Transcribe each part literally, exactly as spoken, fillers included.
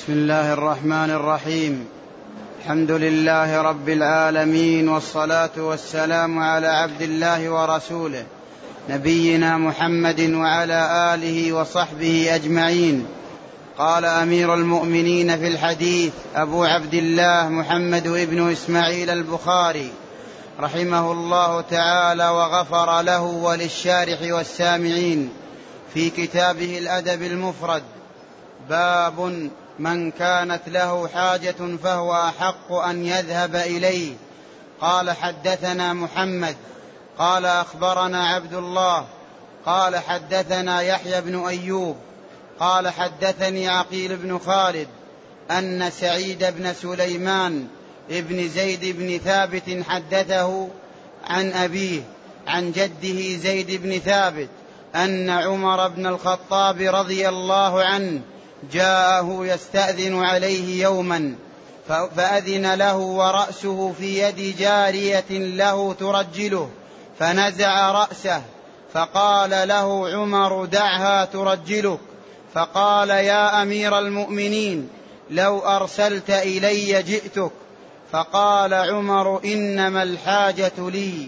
بسم الله الرحمن الرحيم. الحمد لله رب العالمين، والصلاة والسلام على عبد الله ورسوله نبينا محمد وعلى آله وصحبه أجمعين. قال أمير المؤمنين في الحديث أبو عبد الله محمد بن إسماعيل البخاري رحمه الله تعالى وغفر له وللشارح والسامعين في كتابه الأدب المفرد: باب من كانت له حاجة فهو أحق أن يذهب إليه. قال: حدثنا محمد قال أخبرنا عبد الله قال حدثنا يحيى بن أيوب قال حدثني عقيل بن خالد أن سعيد بن سليمان ابن زيد بن ثابت حدثه عن أبيه عن جده زيد بن ثابت أن عمر بن الخطاب رضي الله عنه جاءه يستأذن عليه يوما فأذن له ورأسه في يد جارية له ترجله، فنزع رأسه فقال له عمر: دعها ترجلك. فقال: يا أمير المؤمنين، لو أرسلت إلي جئتك. فقال عمر: إنما الحاجة لي.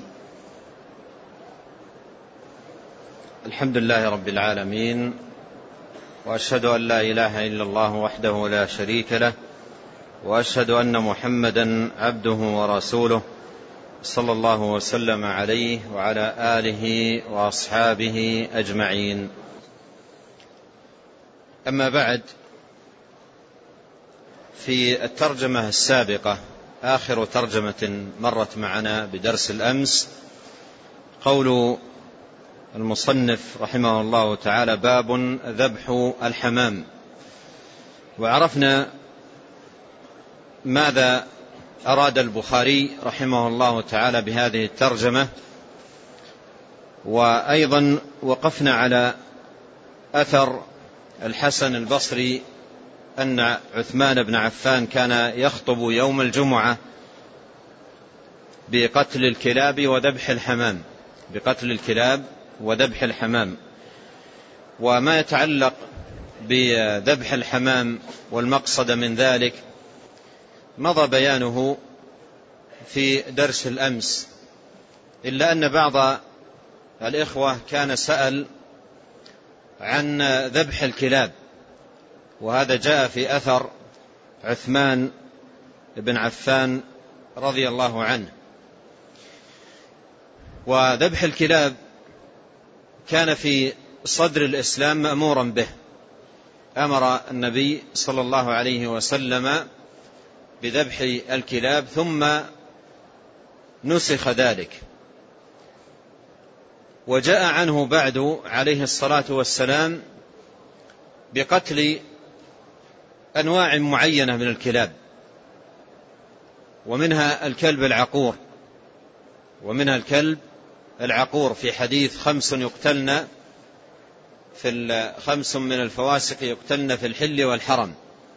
الحمد لله رب العالمين، وأشهد أن لا إله إلا الله وحده لا شريك له، وأشهد أن محمدا عبده ورسوله، صلى الله وسلم عليه وعلى آله وأصحابه أجمعين. أما بعد، في الترجمة السابقة آخر ترجمة مرت معنا بدرس الأمس قول المصنف رحمه الله تعالى: باب ذبح الحمام. وعرفنا ماذا أراد البخاري رحمه الله تعالى بهذه الترجمة، وأيضا وقفنا على أثر الحسن البصري أن عثمان بن عفان كان يخطب يوم الجمعة بقتل الكلاب وذبح الحمام بقتل الكلاب وذبح الحمام. وما يتعلق بذبح الحمام والمقصد من ذلك مضى بيانه في درس الأمس، إلا أن بعض الإخوة كان سأل عن ذبح الكلاب، وهذا جاء في أثر عثمان بن عفان رضي الله عنه. وذبح الكلاب كان في صدر الإسلام مأمورا به، أمر النبي صلى الله عليه وسلم بذبح الكلاب ثم نسخ ذلك، وجاء عنه بعد عليه الصلاة والسلام بقتل أنواع معينة من الكلاب، ومنها الكلب العقور ومنها الكلب العقور في حديث: خمس يقتلن في خمس من الفواسق يقتلن في الحل والحرم.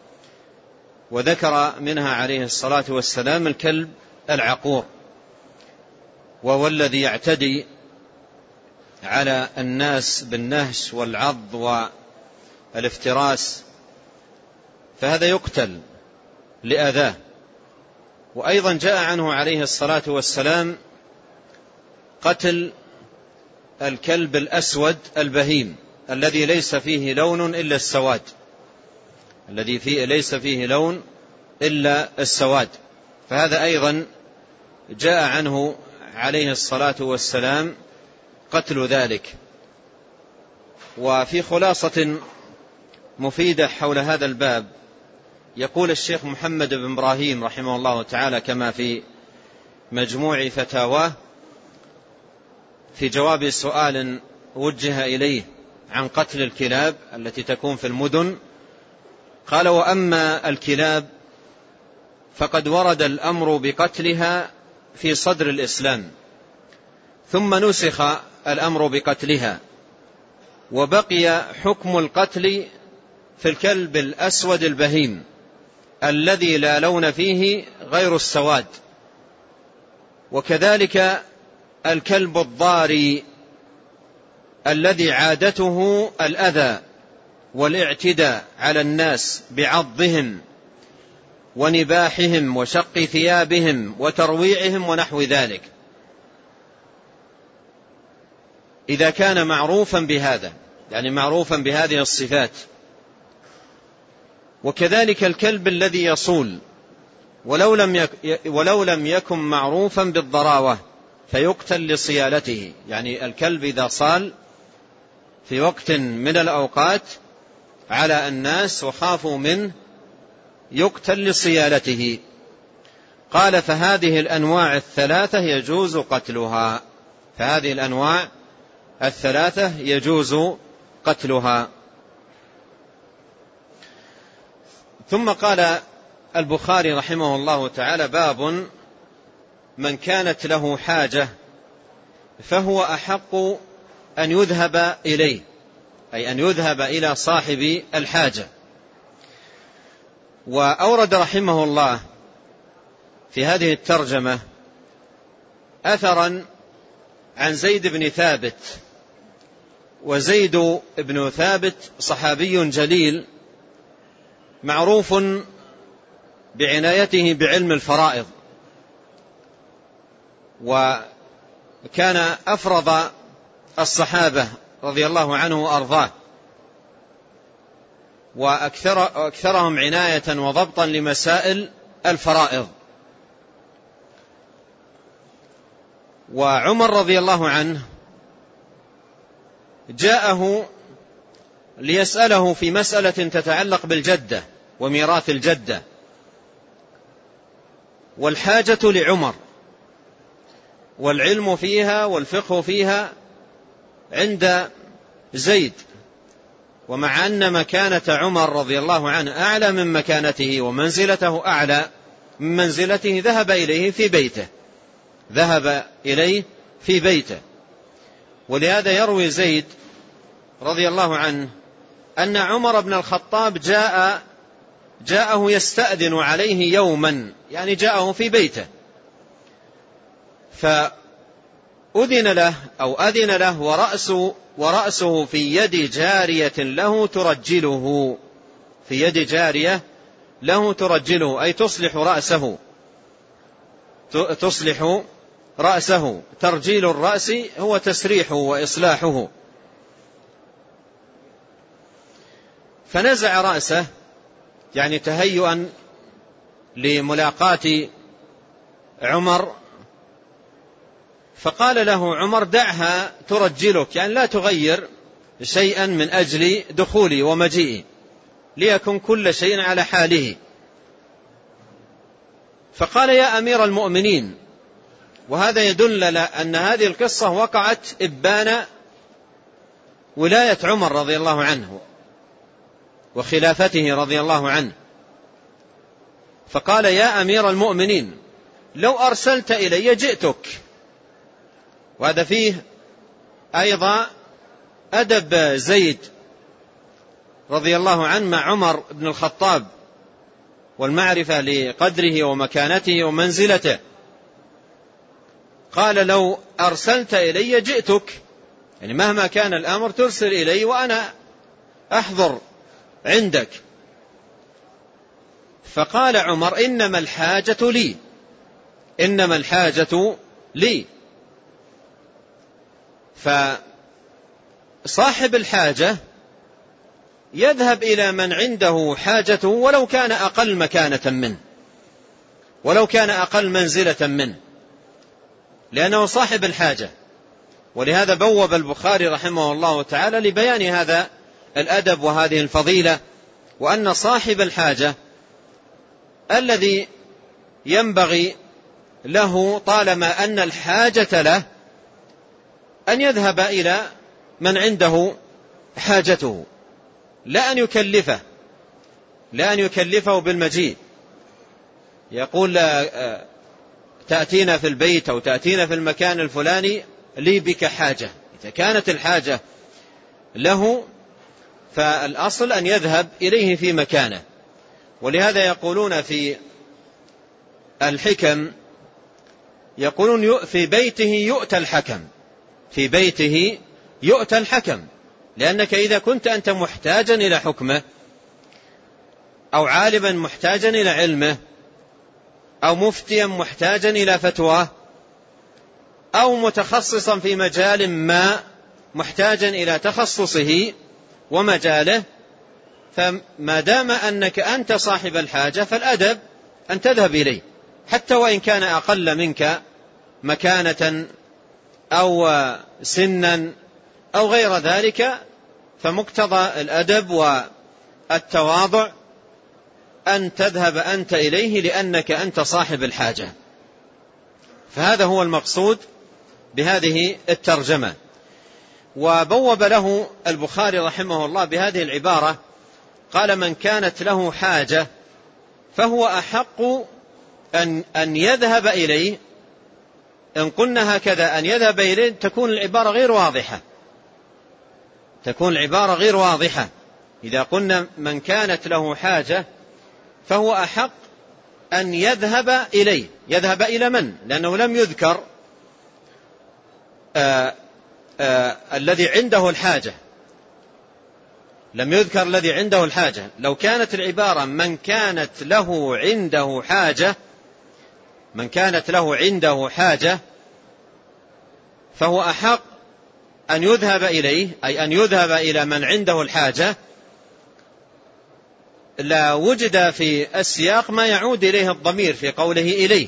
وذكر منها عليه الصلاة والسلام الكلب العقور، وهو الذي يعتدي على الناس بالنهش والعض والافتراس، فهذا يقتل لأذاه. وأيضا جاء عنه عليه الصلاة والسلام قتل الكلب الأسود البهيم الذي ليس فيه لون إلا السواد الذي فيه ليس فيه لون إلا السواد فهذا أيضا جاء عنه عليه الصلاة والسلام قتل ذلك. وفي خلاصة مفيدة حول هذا الباب يقول الشيخ محمد بن إبراهيم رحمه الله تعالى كما في مجموع فتاواه في جواب سؤال وجه إليه عن قتل الكلاب التي تكون في المدن، قال: وأما الكلاب فقد ورد الأمر بقتلها في صدر الإسلام، ثم نسخ الأمر بقتلها، وبقي حكم القتل في الكلب الأسود البهيم الذي لا لون فيه غير السواد، وكذلك الكلب الضاري الذي عادته الأذى والاعتداء على الناس بعضهم ونباحهم وشق ثيابهم وترويعهم ونحو ذلك، إذا كان معروفا بهذا، يعني معروفا بهذه الصفات. وكذلك الكلب الذي يصول ولو لم يك ولو لم يكن معروفا بالضراوة فيقتل لصيالته، يعني الكلب إذا صال في وقت من الأوقات على الناس وخافوا منه يقتل لصيالته. قال فهذه الأنواع الثلاثة يجوز قتلها، فهذه الأنواع الثلاثة يجوز قتلها. ثم قال البخاري رحمه الله تعالى: باب من كانت له حاجة فهو أحق أن يذهب إليه، أي أن يذهب إلى صاحب الحاجة. وأورد رحمه الله في هذه الترجمة أثرا عن زيد بن ثابت، وزيد بن ثابت صحابي جليل معروف بعنايته بعلم الفرائض، وكان أفرض الصحابة رضي الله عنه وأرضاه، وأكثر أكثرهم عناية وضبطا لمسائل الفرائض. وعمر رضي الله عنه جاءه ليسأله في مسألة تتعلق بالجدة وميراث الجدة، والحاجة لعمر والعلم فيها والفقه فيها عند زيد، ومع أن مكانة عمر رضي الله عنه أعلى من مكانته ومنزلته أعلى من منزلته ذهب إليه في بيته ذهب إليه في بيته ولهذا يروي زيد رضي الله عنه أن عمر بن الخطاب جاء جاءه يستأذن عليه يوما، يعني جاءه في بيته، فأذن له أو أذن له ورأسه, ورأسه في يد جارية له ترجله في يد جارية له ترجله أي تصلح رأسه تصلح رأسه ترجيل الرأس هو تسريحه وإصلاحه. فنزع رأسه يعني تهيئا لملاقاة عمر، فقال له عمر: دعها ترجلك، يعني لا تغير شيئا من أجل دخولي ومجيئي، ليكن كل شيء على حاله. فقال: يا أمير المؤمنين، وهذا يدل أن هذه القصة وقعت إبان ولاية عمر رضي الله عنه وخلافته رضي الله عنه. فقال: يا أمير المؤمنين، لو أرسلت إلي جئتك. وهذا فيه أيضا أدب زيد رضي الله عنه مع عمر بن الخطاب والمعرفة لقدره ومكانته ومنزلته. قال: لو أرسلت إلي جئتك، يعني مهما كان الأمر ترسل إلي وأنا أحضر عندك. فقال عمر: إنما الحاجة لي إنما الحاجة لي فصاحب الحاجة يذهب إلى من عنده حاجته ولو كان أقل مكانة منه ولو كان أقل منزلة منه، لأنه صاحب الحاجة. ولهذا بوب البخاري رحمه الله تعالى لبيان هذا الأدب وهذه الفضيلة، وأن صاحب الحاجة الذي ينبغي له طالما أن الحاجة له أن يذهب إلى من عنده حاجته، لا أن يكلفه لا أن يكلفه بالمجيء، يقول تأتينا في البيت أو تأتينا في المكان الفلاني لي بك حاجة. إذا كانت الحاجة له فالأصل أن يذهب إليه في مكانه. ولهذا يقولون في الحكم، يقولون في بيته يؤتى الحكم في بيته يؤتى الحكم لأنك إذا كنت أنت محتاجا إلى حكمه أو عالما محتاجا إلى علمه أو مفتيا محتاجا إلى فتواه أو متخصصا في مجال ما محتاجا إلى تخصصه ومجاله، فما دام أنك أنت صاحب الحاجة فالأدب أن تذهب إليه حتى وإن كان أقل منك مكانة أو سنا أو غير ذلك، فمقتضى الأدب والتواضع أن تذهب أنت إليه لأنك أنت صاحب الحاجة. فهذا هو المقصود بهذه الترجمة. وبوب له البخاري رحمه الله بهذه العبارة، قال: من كانت له حاجة فهو أحق أن, أن يذهب إليه. إن قلنا هكذا أن يذهب إليه تكون العبارة غير واضحة، تكون العبارة غير واضحة. إذا قلنا من كانت له حاجة فهو أحق أن يذهب إليه، يذهب إلى من؟ لأنه لم يذكر آآ آآ الذي عنده الحاجة، لم يذكر الذي عنده الحاجة. لو كانت العبارة من كانت له عنده حاجة، من كانت له عنده حاجة فهو أحق أن يذهب إليه، أي أن يذهب إلى من عنده الحاجة، لا وجد في السياق ما يعود إليه الضمير في قوله إليه.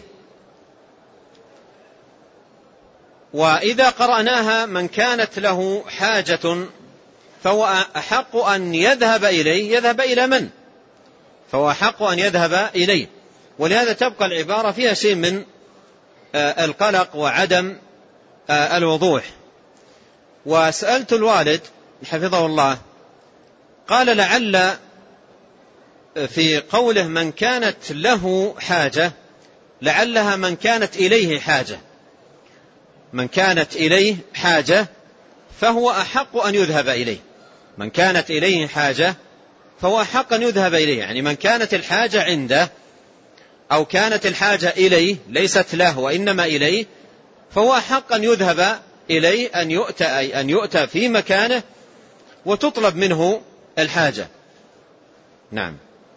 وإذا قرأناها من كانت له حاجة فهو أحق أن يذهب إليه، يذهب إلى من؟ فهو أحق أن يذهب إليه. ولهذا تبقى العبارة فيها شيء من القلق وعدم الوضوح. وسألت الوالد حفظه الله، قال: لعل في قوله من كانت له حاجة لعلها من كانت إليه حاجة، من كانت إليه حاجة فهو أحق أن يذهب إليه، من كانت إليه حاجة فهو أحق أن يذهب إليه، يعني من كانت الحاجة عنده أو كانت الحاجة إليه ليست له وإنما إليه، فهو أحق أن يذهب إليه، أن يؤتى، أي أن يؤتى في مكانه وتطلب منه الحاجة. نعم.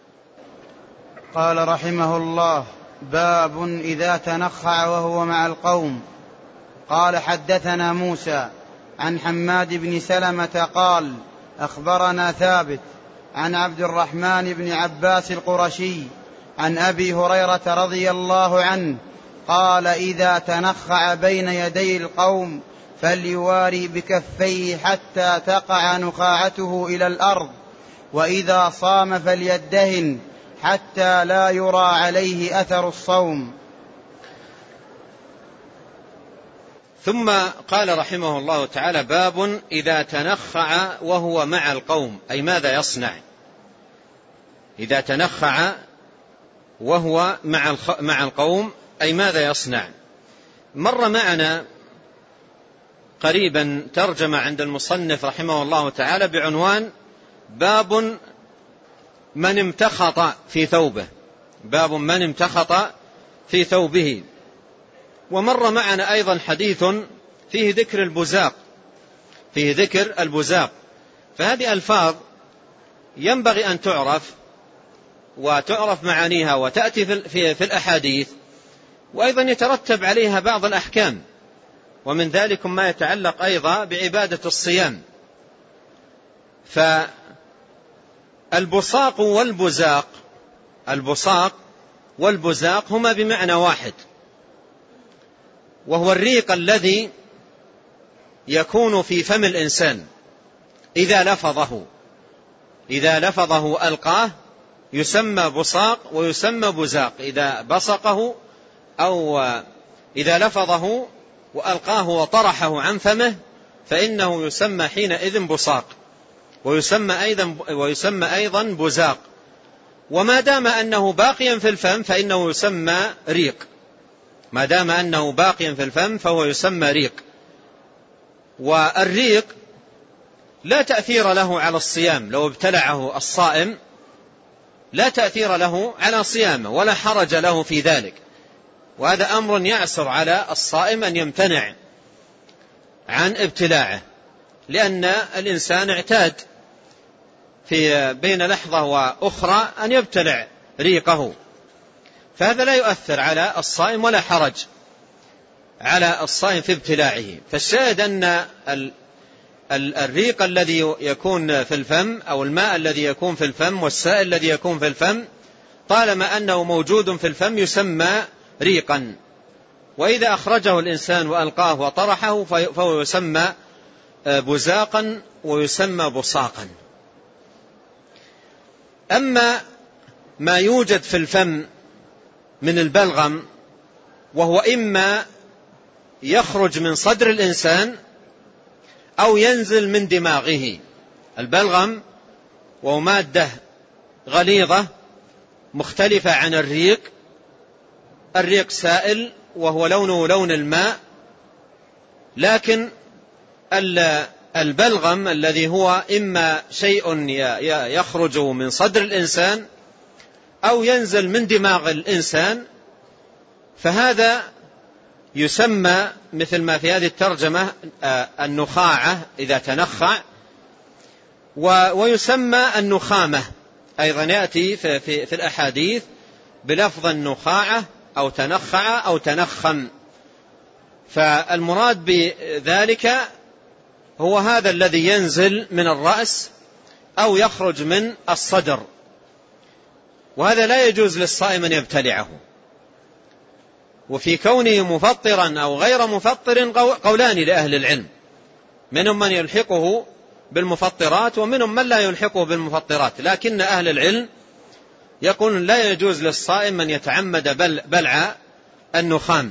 قال رحمه الله: باب إذا تنخع وهو مع القوم. قال: حدثنا موسى عن حماد بن سلمة قال: أخبرنا ثابت عن عبد الرحمن بن عباس القرشي عن أبي هريرة رضي الله عنه قال: إذا تنخع بين يدي القوم فليواري بكفيه حتى تقع نخاعته إلى الأرض، وإذا صام فليدهن حتى لا يرى عليه أثر الصوم. ثم قال رحمه الله تعالى: باب إذا تنخع وهو مع القوم، أي ماذا يصنع؟ إذا تنخع وهو مع القوم أي ماذا يصنع؟ مر معنا قريبا ترجمة عند المصنف رحمه الله تعالى بعنوان: باب من امتخط في ثوبه، باب من امتخط في ثوبه. ومر معنا أيضا حديث فيه ذكر البزاق، فيه ذكر البزاق. فهذه ألفاظ ينبغي أن تعرف وتعرف معانيها وتأتي في, في الأحاديث، وأيضا يترتب عليها بعض الأحكام، ومن ذلك ما يتعلق أيضا بعبادة الصيام. فالبصاق والبزاق، البصاق والبزاق هما بمعنى واحد، وهو الريق الذي يكون في فم الإنسان إذا لفظه، إذا لفظه ألقاه يسمى بصاق ويسمى بزاق، إذا بصقه أو إذا لفظه وألقاه وطرحه عن فمه فإنه يسمى حينئذ بصاق، ويسمى أيضا, ويسمى أيضا بزاق. وما دام أنه باقيا في الفم فإنه يسمى ريق، ما دام أنه باقيا في الفم فهو يسمى ريق. والريق لا تأثير له على الصيام، لو ابتلعه الصائم لا تأثير له على صيامه ولا حرج له في ذلك، وهذا أمر يعسر على الصائم أن يمتنع عن ابتلاعه. لأن الإنسان اعتاد في بين لحظة وأخرى أن يبتلع ريقه، فهذا لا يؤثر على الصائم ولا حرج على الصائم في ابتلاعه. فالشاهد أن الريق الذي يكون في الفم أو الماء الذي يكون في الفم والسائل الذي يكون في الفم طالما أنه موجود في الفم يسمى ريقا، وإذا أخرجه الإنسان وألقاه وطرحه فهو يسمى بزاقا ويسمى بصاقا. أما ما يوجد في الفم من البلغم وهو إما يخرج من صدر الإنسان أو ينزل من دماغه. البلغم وهو مادة غليظة مختلفة عن الريق. الريق سائل وهو لونه لون الماء، لكن البلغم الذي هو إما شيء يخرج من صدر الإنسان أو ينزل من دماغ الإنسان، فهذا يسمى مثل ما في هذه الترجمة النخاعة إذا تنخع، ويسمى النخامة أيضا يأتي في, في, في الأحاديث بلفظ النخاعة أو تنخع أو تنخم. فالمراد بذلك هو هذا الذي ينزل من الرأس أو يخرج من الصدر، وهذا لا يجوز للصائم أن يبتلعه. وفي كونه مفطرا أو غير مفطر قولان لأهل العلم، منهم من يلحقه بالمفطرات ومنهم من لا يلحقه بالمفطرات، لكن أهل العلم يقول لا يجوز للصائم أن يتعمد بلع النخام،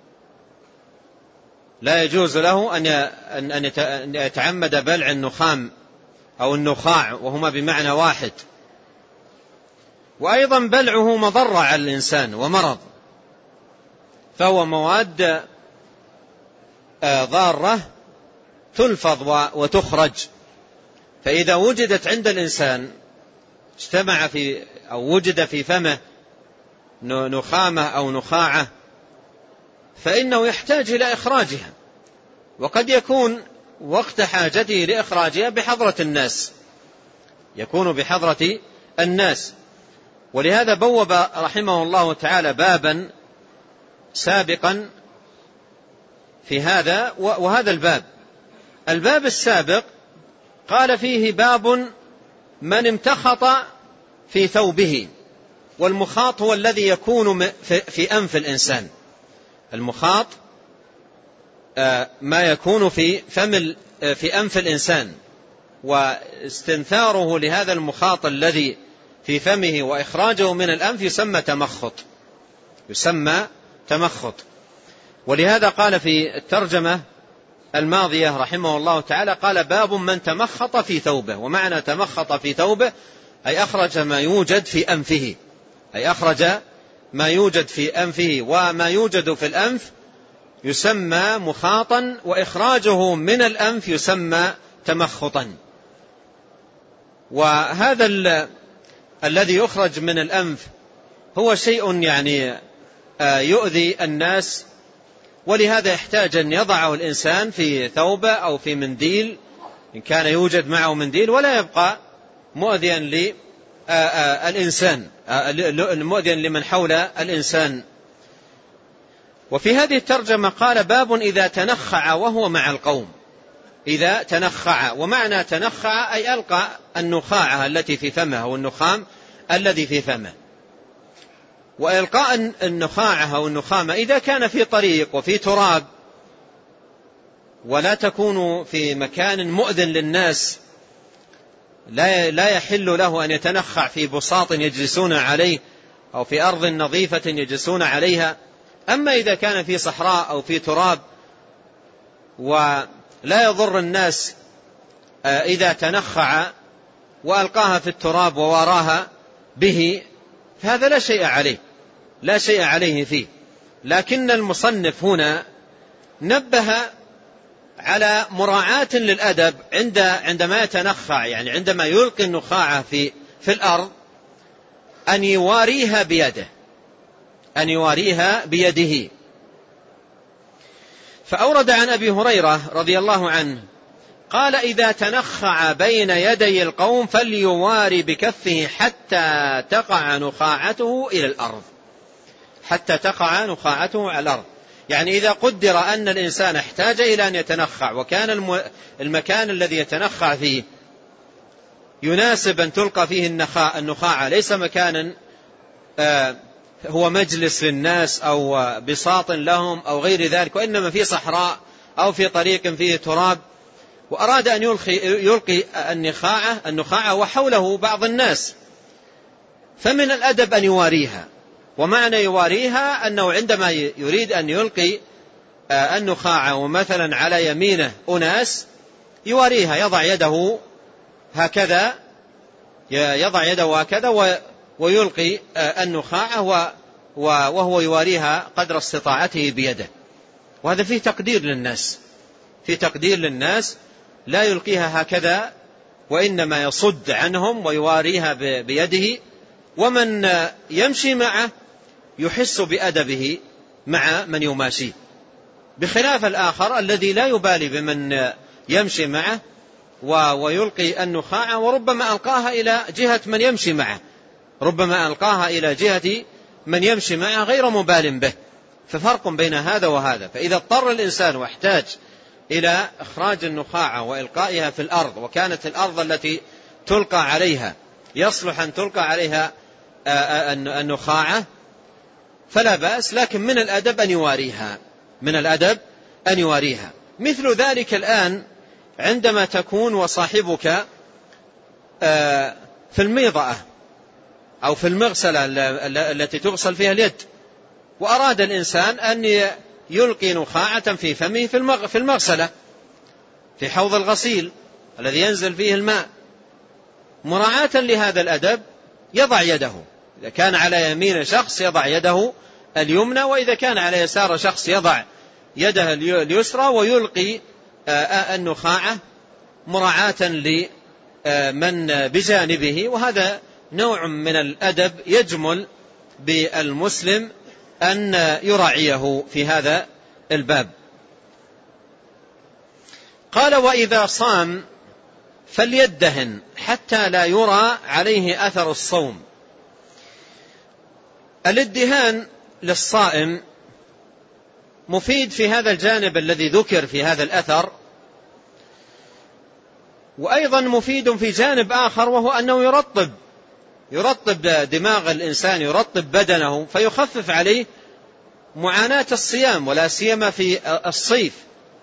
لا يجوز له أن يتعمد بلع النخام أو النخاع وهما بمعنى واحد. وأيضا بلعه مضرة على الإنسان ومرض، فهو مواد ضارة تلفظ وتخرج، فإذا وجدت عند الإنسان اجتمع في أو وجد في فمه نخامة أو نخاعة فإنه يحتاج إلى إخراجها، وقد يكون وقت حاجته لإخراجها بحضرة الناس، يكون بحضرة الناس. ولهذا بوب رحمه الله تعالى بابا سابقا في هذا، وهذا الباب الباب السابق قال فيه باب من امتخط في ثوبه. والمخاط هو الذي يكون في أنف الإنسان، المخاط ما يكون في فم في أنف الإنسان، واستنثاره لهذا المخاط الذي في فمه وإخراجه من الأنف يسمى تمخط، يسمى تمخط. ولهذا قال في الترجمة الماضية رحمه الله تعالى قال باب من تمخط في ثوبه. ومعنى تمخط في ثوبه أي أخرج ما يوجد في أنفه، أي أخرج ما يوجد في أنفه، وما يوجد في الأنف يسمى مخاطا، وإخراجه من الأنف يسمى تمخطا. وهذا ال... الذي يخرج من الأنف هو شيء يعني يؤذي الناس، ولهذا يحتاج أن يضعه الإنسان في ثوبه أو في منديل إن كان يوجد معه منديل، ولا يبقى مؤذيا للإنسان، مؤذيا لمن حول الإنسان. وفي هذه الترجمة قال باب إذا تنخع وهو مع القوم. إذا تنخع، ومعنى تنخع أي ألقى النخاعة التي في فمه أو النخام الذي في فمه. وإلقاء النخاعة أو النخامة إذا كان في طريق وفي تراب ولا تكون في مكان مؤذن للناس، لا لا يحل له أن يتنخع في بساط يجلسون عليه أو في أرض نظيفة يجلسون عليها. أما إذا كان في صحراء أو في تراب ولا يضر الناس إذا تنخع وألقاها في التراب وواراها به، فهذا لا شيء عليه، لا شيء عليه فيه. لكن المصنف هنا نبه على مراعاة للأدب عند عندما يتنخع، يعني عندما يلقي النخاعة في في الأرض أن يواريها بيده، أن يواريها بيده. فأورد عن أبي هريرة رضي الله عنه قال إذا تنخع بين يدي القوم فليواري بكفه حتى تقع نخاعته إلى الأرض، حتى تقع نخاعته على الأرض. يعني إذا قدر أن الإنسان احتاج إلى أن يتنخع وكان المكان الذي يتنخع فيه يناسب أن تلقى فيه النخاعة، ليس مكانا هو مجلس للناس أو بساط لهم أو غير ذلك، وإنما في صحراء أو في طريق فيه تراب، وأراد أن يلقي, يلقي النخاعة, النخاعة وحوله بعض الناس، فمن الأدب أن يواريها. ومعنى يواريها أنه عندما يريد أن يلقي النخاعة ومثلا على يمينه أناس يواريها، يضع يده هكذا يضع يده هكذا ويلقي النخاعة وهو يواريها قدر استطاعته بيده. وهذا فيه تقدير للناس، في تقدير للناس، لا يلقيها هكذا وإنما يصد عنهم ويواريها بيده. ومن يمشي معه يحس بأدبه مع من يماشيه، بخلاف الآخر الذي لا يبالي بمن يمشي معه ويلقي النخاعة، وربما ألقاها إلى جهة من يمشي معه، ربما ألقاها إلى جهة من يمشي معه غير مبال به. ففرق بين هذا وهذا. فإذا اضطر الإنسان واحتاج إلى إخراج النخاعة وإلقائها في الأرض، وكانت الأرض التي تلقى عليها يصلح أن تلقى عليها النخاعة فلا بأس، لكن من الأدب أن يواريها، من الأدب أن يواريها. مثل ذلك الآن عندما تكون وصاحبك في الميضأة أو في المغسلة التي تغسل فيها اليد، وأراد الإنسان أن يلقي نخاعة في فمه في المغسلة في حوض الغسيل الذي ينزل فيه الماء، مراعاة لهذا الأدب يضع يده، إذا كان على يمين شخص يضع يده اليمنى، وإذا كان على يسار شخص يضع يده اليسرى ويلقي النخاعة مراعاة لمن بجانبه. وهذا نوع من الأدب يجمل بالمسلم أن يراعيه في هذا الباب. قال وإذا صام فليدهن حتى لا يرى عليه أثر الصوم. الادهان للصائم مفيد في هذا الجانب الذي ذكر في هذا الأثر، وأيضا مفيد في جانب آخر، وهو أنه يرطب يرطب دماغ الإنسان، يرطب بدنه، فيخفف عليه معاناة الصيام، ولا سيما في الصيف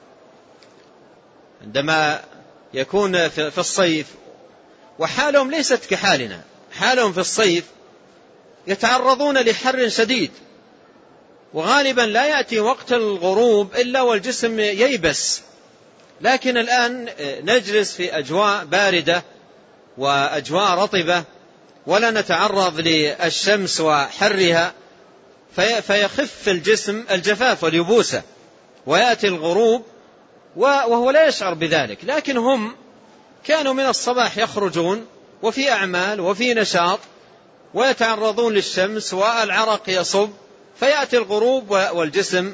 عندما يكون في الصيف. وحالهم ليست كحالنا، حالهم في الصيف يتعرضون لحر شديد، وغالبا لا يأتي وقت الغروب إلا والجسم ييبس. لكن الآن نجلس في أجواء باردة وأجواء رطبة ولا نتعرض للشمس وحرها، فيخف الجسم الجفاف واليبوسة، ويأتي الغروب وهو لا يشعر بذلك. لكن هم كانوا من الصباح يخرجون وفي أعمال وفي نشاط ويتعرضون للشمس والعرق يصب، فيأتي الغروب والجسم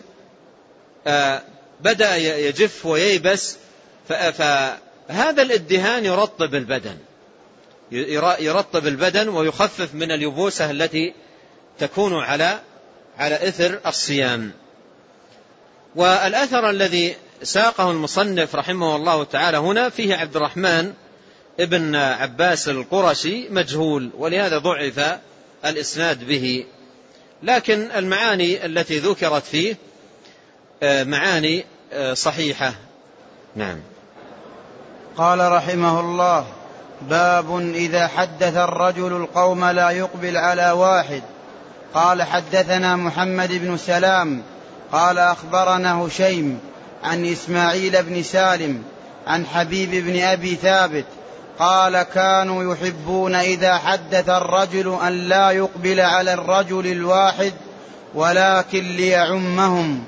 بدأ يجف وييبس. فهذا الادهان يرطب البدن، يرطب البدن ويخفف من اليبوسة التي تكون على على إثر الصيام. والأثر الذي ساقه المصنف رحمه الله تعالى هنا فيه عبد الرحمن ابن عباس القرشي مجهول، ولهذا ضعف الإسناد به، لكن المعاني التي ذكرت فيه معاني صحيحة. نعم. قال رحمه الله: باب إذا حدث الرجل القوم لا يقبل على واحد. قال حدثنا محمد بن سلام قال أخبرنا هشيم عن إسماعيل بن سالم عن حبيب بن أبي ثابت قال كانوا يحبون إذا حدث الرجل أن لا يقبل على الرجل الواحد ولكن ليعمهم.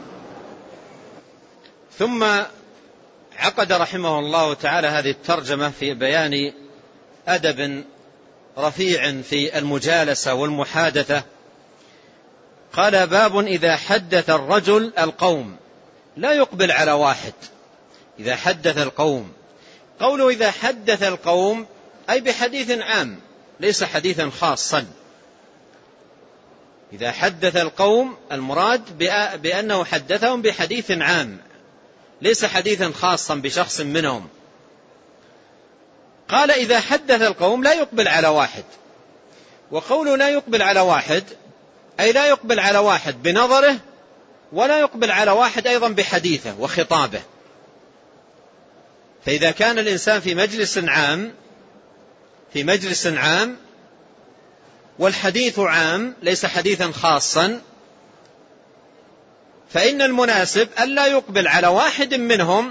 ثم عقد رحمه الله تعالى هذه الترجمة في بيان أدب رفيع في المجالسة والمحادثة. قال باب إذا حدث الرجل القوم لا يقبل على واحد. إذا حدث القوم قوله إذا حدث القوم أي بحديث عام ليس حديثا خاصا. إذا حدث القوم المراد بأنه حدثهم بحديث عام ليس حديثا خاصا بشخص منهم. قال إذا حدث القوم لا يقبل على واحد، وقوله لا يقبل على واحد أي لا يقبل على واحد بنظره ولا يقبل على واحد أيضا بحديثه وخطابه. فإذا كان الإنسان في مجلس عام في مجلس عام والحديث عام ليس حديثا خاصا، فإن المناسب ألا يقبل على واحد منهم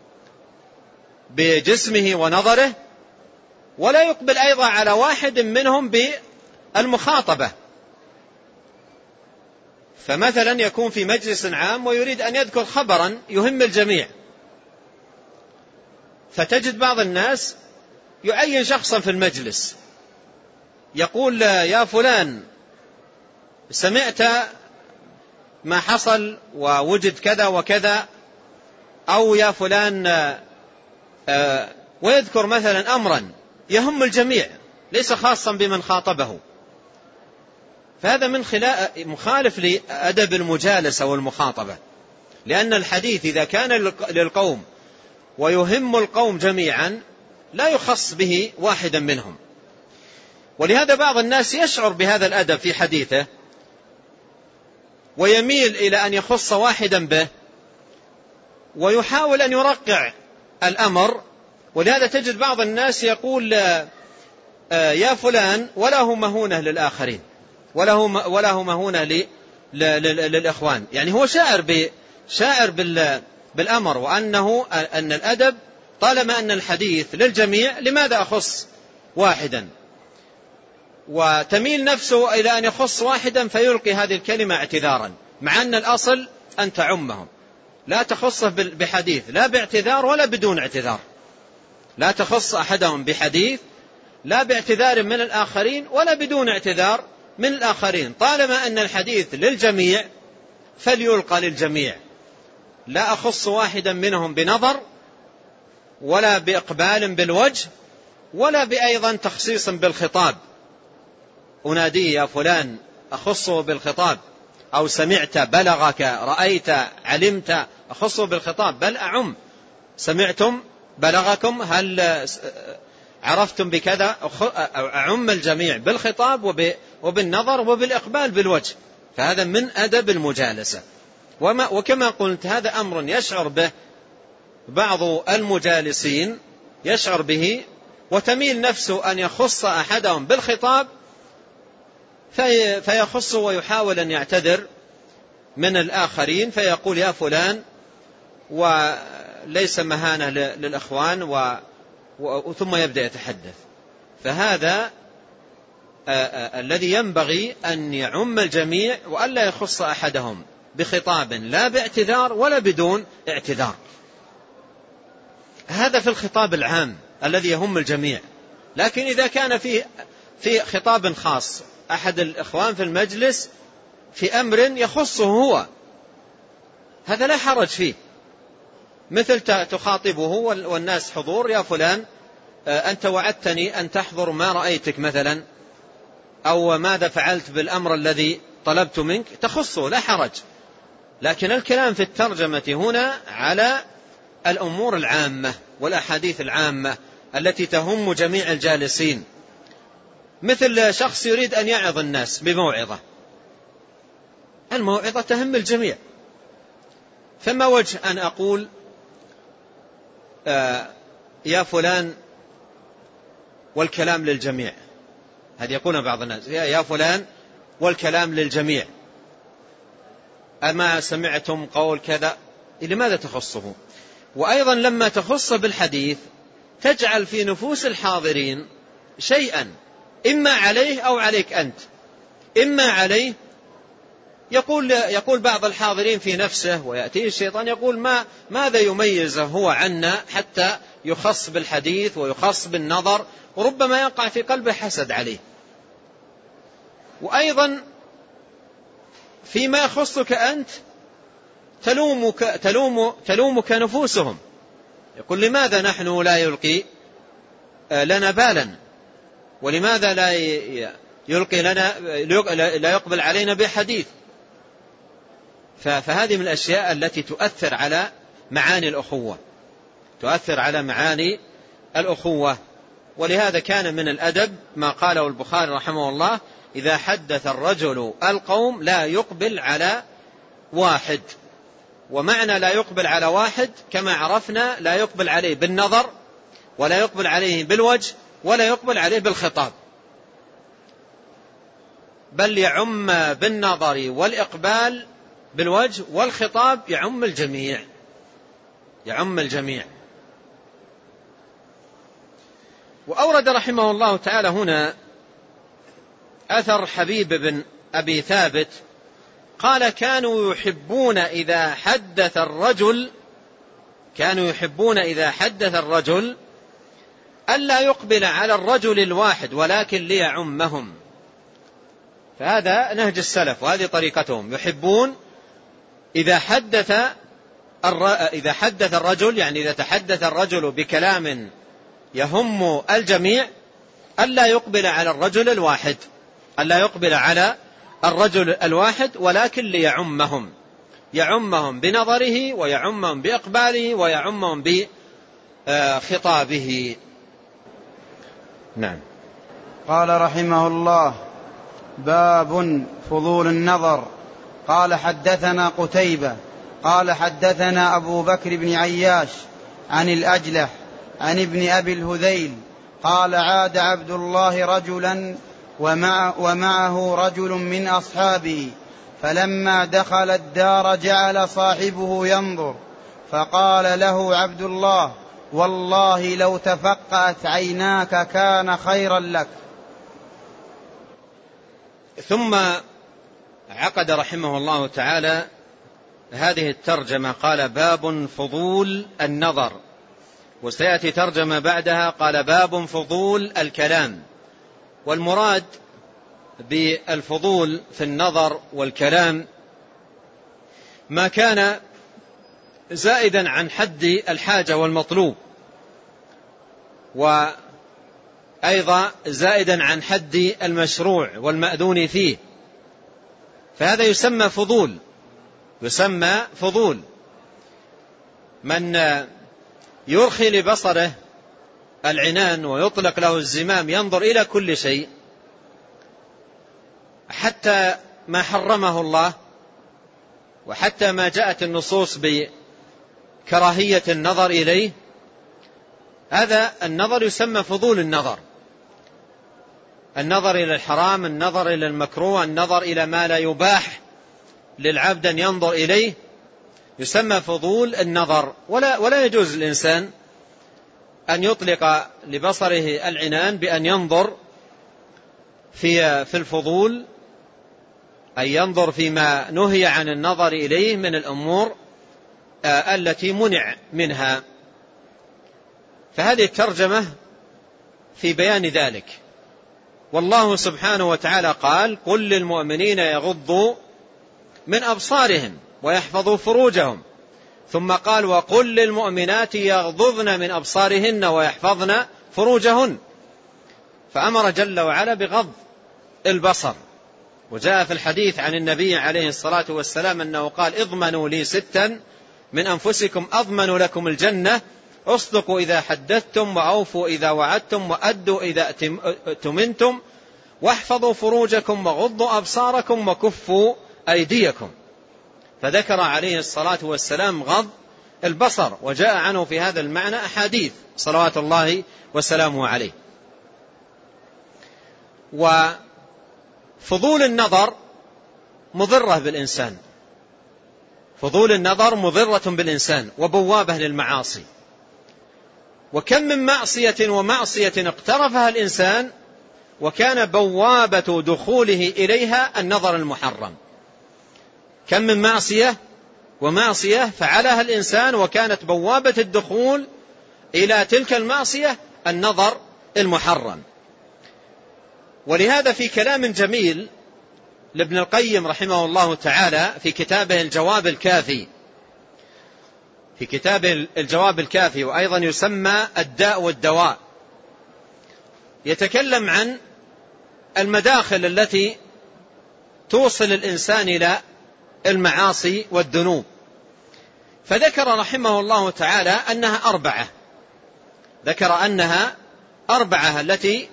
بجسمه ونظره، ولا يقبل أيضا على واحد منهم بالمخاطبة. فمثلا يكون في مجلس عام ويريد أن يذكر خبرا يهم الجميع، فتجد بعض الناس يعين شخصا في المجلس يقول يا فلان سمعت ما حصل ووجد كذا وكذا، أو يا فلان ويذكر مثلا أمرا يهم الجميع ليس خاصا بمن خاطبه. فهذا من مخالف لأدب المجالسة والمخاطبة، لأن الحديث إذا كان للقوم ويهم القوم جميعا لا يخص به واحدا منهم. ولهذا بعض الناس يشعر بهذا الأدب في حديثه ويميل إلى أن يخص واحدا به ويحاول أن يرقع الأمر. ولهذا تجد بعض الناس يقول يا فلان وله مهونة للآخرين وله وله مهونة للإخوان، يعني هو شاعر شاعر بالأمر وأنه أن الأدب طالما أن الحديث للجميع لماذا أخص واحدا، وتميل نفسه إلى أن يخص واحدا فيلقي هذه الكلمة اعتذارا، مع أن الأصل أن تعمهم، لا تخصه بحديث لا باعتذار ولا بدون اعتذار، لا تخص أحدهم بحديث لا باعتذار من الآخرين ولا بدون اعتذار من الآخرين. طالما أن الحديث للجميع فليلقى للجميع، لا أخص واحدا منهم بنظر ولا بإقبال بالوجه ولا بأيضا تخصيص بالخطاب، أناديه يا فلان أخصه بالخطاب، أو سمعت بلغك رأيت علمت أخصه بالخطاب، بل أعم سمعتم بلغكم هل عرفتم بكذا، أعم الجميع بالخطاب وبالنظر وبالإقبال بالوجه. فهذا من أدب المجالسة. وما وكما قلت هذا أمر يشعر به بعض المجالسين يشعر به وتميل نفسه أن يخص أحدهم بالخطاب في فيخصه ويحاول أن يعتذر من الآخرين فيقول يا فلان وليس مهانة للإخوان و... و... ثم يبدأ يتحدث. فهذا الذي ينبغي أن يعم الجميع وألا يخص أحدهم بخطاب لا باعتذار ولا بدون اعتذار. هذا في الخطاب العام الذي يهم الجميع. لكن إذا كان في في خطاب خاص أحد الإخوان في المجلس في أمر يخصه هو، هذا لا حرج فيه، مثل تخاطبه والناس حضور يا فلان أنت وعدتني أن تحضر ما رأيتك مثلا، أو ماذا فعلت بالأمر الذي طلبت منك، تخصه لا حرج. لكن الكلام في الترجمة هنا على الأمور العامة والأحاديث العامة التي تهم جميع الجالسين، مثل شخص يريد أن يعظ الناس بموعظة، الموعظة تهم الجميع، فما وجه أن أقول آه يا فلان والكلام للجميع، هذا يقول بعض الناس يا فلان والكلام للجميع، أما سمعتم قول كذا، لماذا تخصه؟ وأيضا لما تخص بالحديث تجعل في نفوس الحاضرين شيئا إما عليه أو عليك أنت. إما عليه، يقول يقول بعض الحاضرين في نفسه ويأتيه الشيطان يقول ما ماذا يميزه هو عنا حتى يخص بالحديث ويخص بالنظر، وربما يقع في قلبه حسد عليه. وأيضا فيما يخصك أنت تلومك, تلوم تلومك نفوسهم يقول لماذا نحن لا يلقي لنا بالا، ولماذا لا يلقي لنا لا يقبل علينا بحديث؟ فهذه من الأشياء التي تؤثر على معاني الأخوة، تؤثر على معاني الأخوة. ولهذا كان من الأدب ما قاله البخاري رحمه الله: إذا حدث الرجل القوم لا يقبل على واحد. ومعنى لا يقبل على واحد كما عرفنا لا يقبل عليه بالنظر، ولا يقبل عليه بالوجه، ولا يقبل عليه بالخطاب، بل يعم بالنظر والإقبال بالوجه والخطاب، يعم الجميع، يعم الجميع. وأورد رحمه الله تعالى هنا أثر حبيب بن أبي ثابت قال: كانوا يحبون إذا حدث الرجل كانوا يحبون إذا حدث الرجل ألا يقبل على الرجل الواحد ولكن ليعمهم. فهذا نهج السلف وهذه طريقتهم، يحبون إذا حدث إذا حدث الرجل، يعني إذا تحدث الرجل بكلام يهم الجميع، ألا يقبل على الرجل الواحد ألا يقبل على الرجل الواحد ولكن ليعمهم، يعمهم بنظره ويعمهم بإقباله ويعمهم بخطابه. نعم. قال رحمه الله: باب فضول النظر. قال: حدثنا قتيبة قال حدثنا أبو بكر بن عياش عن الأجلح عن ابن أبي الهذيل قال: عاد عبد الله رجلا ومع ومعه رجل من أصحابه، فلما دخل الدار جعل صاحبه ينظر، فقال له عبد الله: والله لو تفقأت عيناك كان خيرا لك. ثم عقد رحمه الله تعالى هذه الترجمة، قال: باب فضول النظر. وسيأتي ترجمة بعدها قال: باب فضول الكلام. والمراد بالفضول في النظر والكلام ما كان زائدا عن حد الحاجة والمطلوب، وأيضا زائدا عن حد المشروع والمأذون فيه، فهذا يسمى فضول يسمى فضول من يرخي لبصره العنان ويطلق له الزمام ينظر إلى كل شيء حتى ما حرمه الله، وحتى ما جاءت النصوص بكراهية النظر إليه، هذا النظر يسمى فضول النظر. النظر إلى الحرام، النظر إلى المكروه، النظر إلى ما لا يباح للعبد أن ينظر إليه، يسمى فضول النظر. ولا, ولا يجوز الإنسان أن يطلق لبصره العنان بأن ينظر في, في الفضول، أي ينظر فيما نهي عن النظر إليه من الأمور التي منع منها. فهذه الترجمة في بيان ذلك. والله سبحانه وتعالى قال: قل للمؤمنين يغضوا من أبصارهم ويحفظوا فروجهم، ثم قال: وقل للمؤمنات يغضضن من أبصارهن ويحفظن فروجهن. فأمر جل وعلا بغض البصر. وجاء في الحديث عن النبي عليه الصلاة والسلام أنه قال: اضمنوا لي ستا من أنفسكم أضمن لكم الجنة: اصدقوا إذا حدثتم، وأوفوا إذا وعدتم، وأدوا إذا اؤتمنتم، واحفظوا فروجكم، وغضوا أبصاركم، وكفوا أيديكم. فذكر عليه الصلاة والسلام غض البصر، وجاء عنه في هذا المعنى أحاديث صلوات الله وسلامه عليه. وفضول النظر مضرة بالإنسان، فضول النظر مضرة بالإنسان وبوابة للمعاصي. وكم من معصية ومعصية اقترفها الإنسان وكان بوابة دخوله إليها النظر المحرم. كم من معصية ومعصية فعلها الإنسان وكانت بوابة الدخول إلى تلك المعصية النظر المحرم. ولهذا في كلام جميل لابن القيم رحمه الله تعالى في كتابه الجواب الكافي في كتاب الجواب الكافي، وأيضا يسمى الداء والدواء، يتكلم عن المداخل التي توصل الإنسان إلى المعاصي والذنوب، فذكر رحمه الله تعالى أنها أربعة، ذكر أنها أربعة التي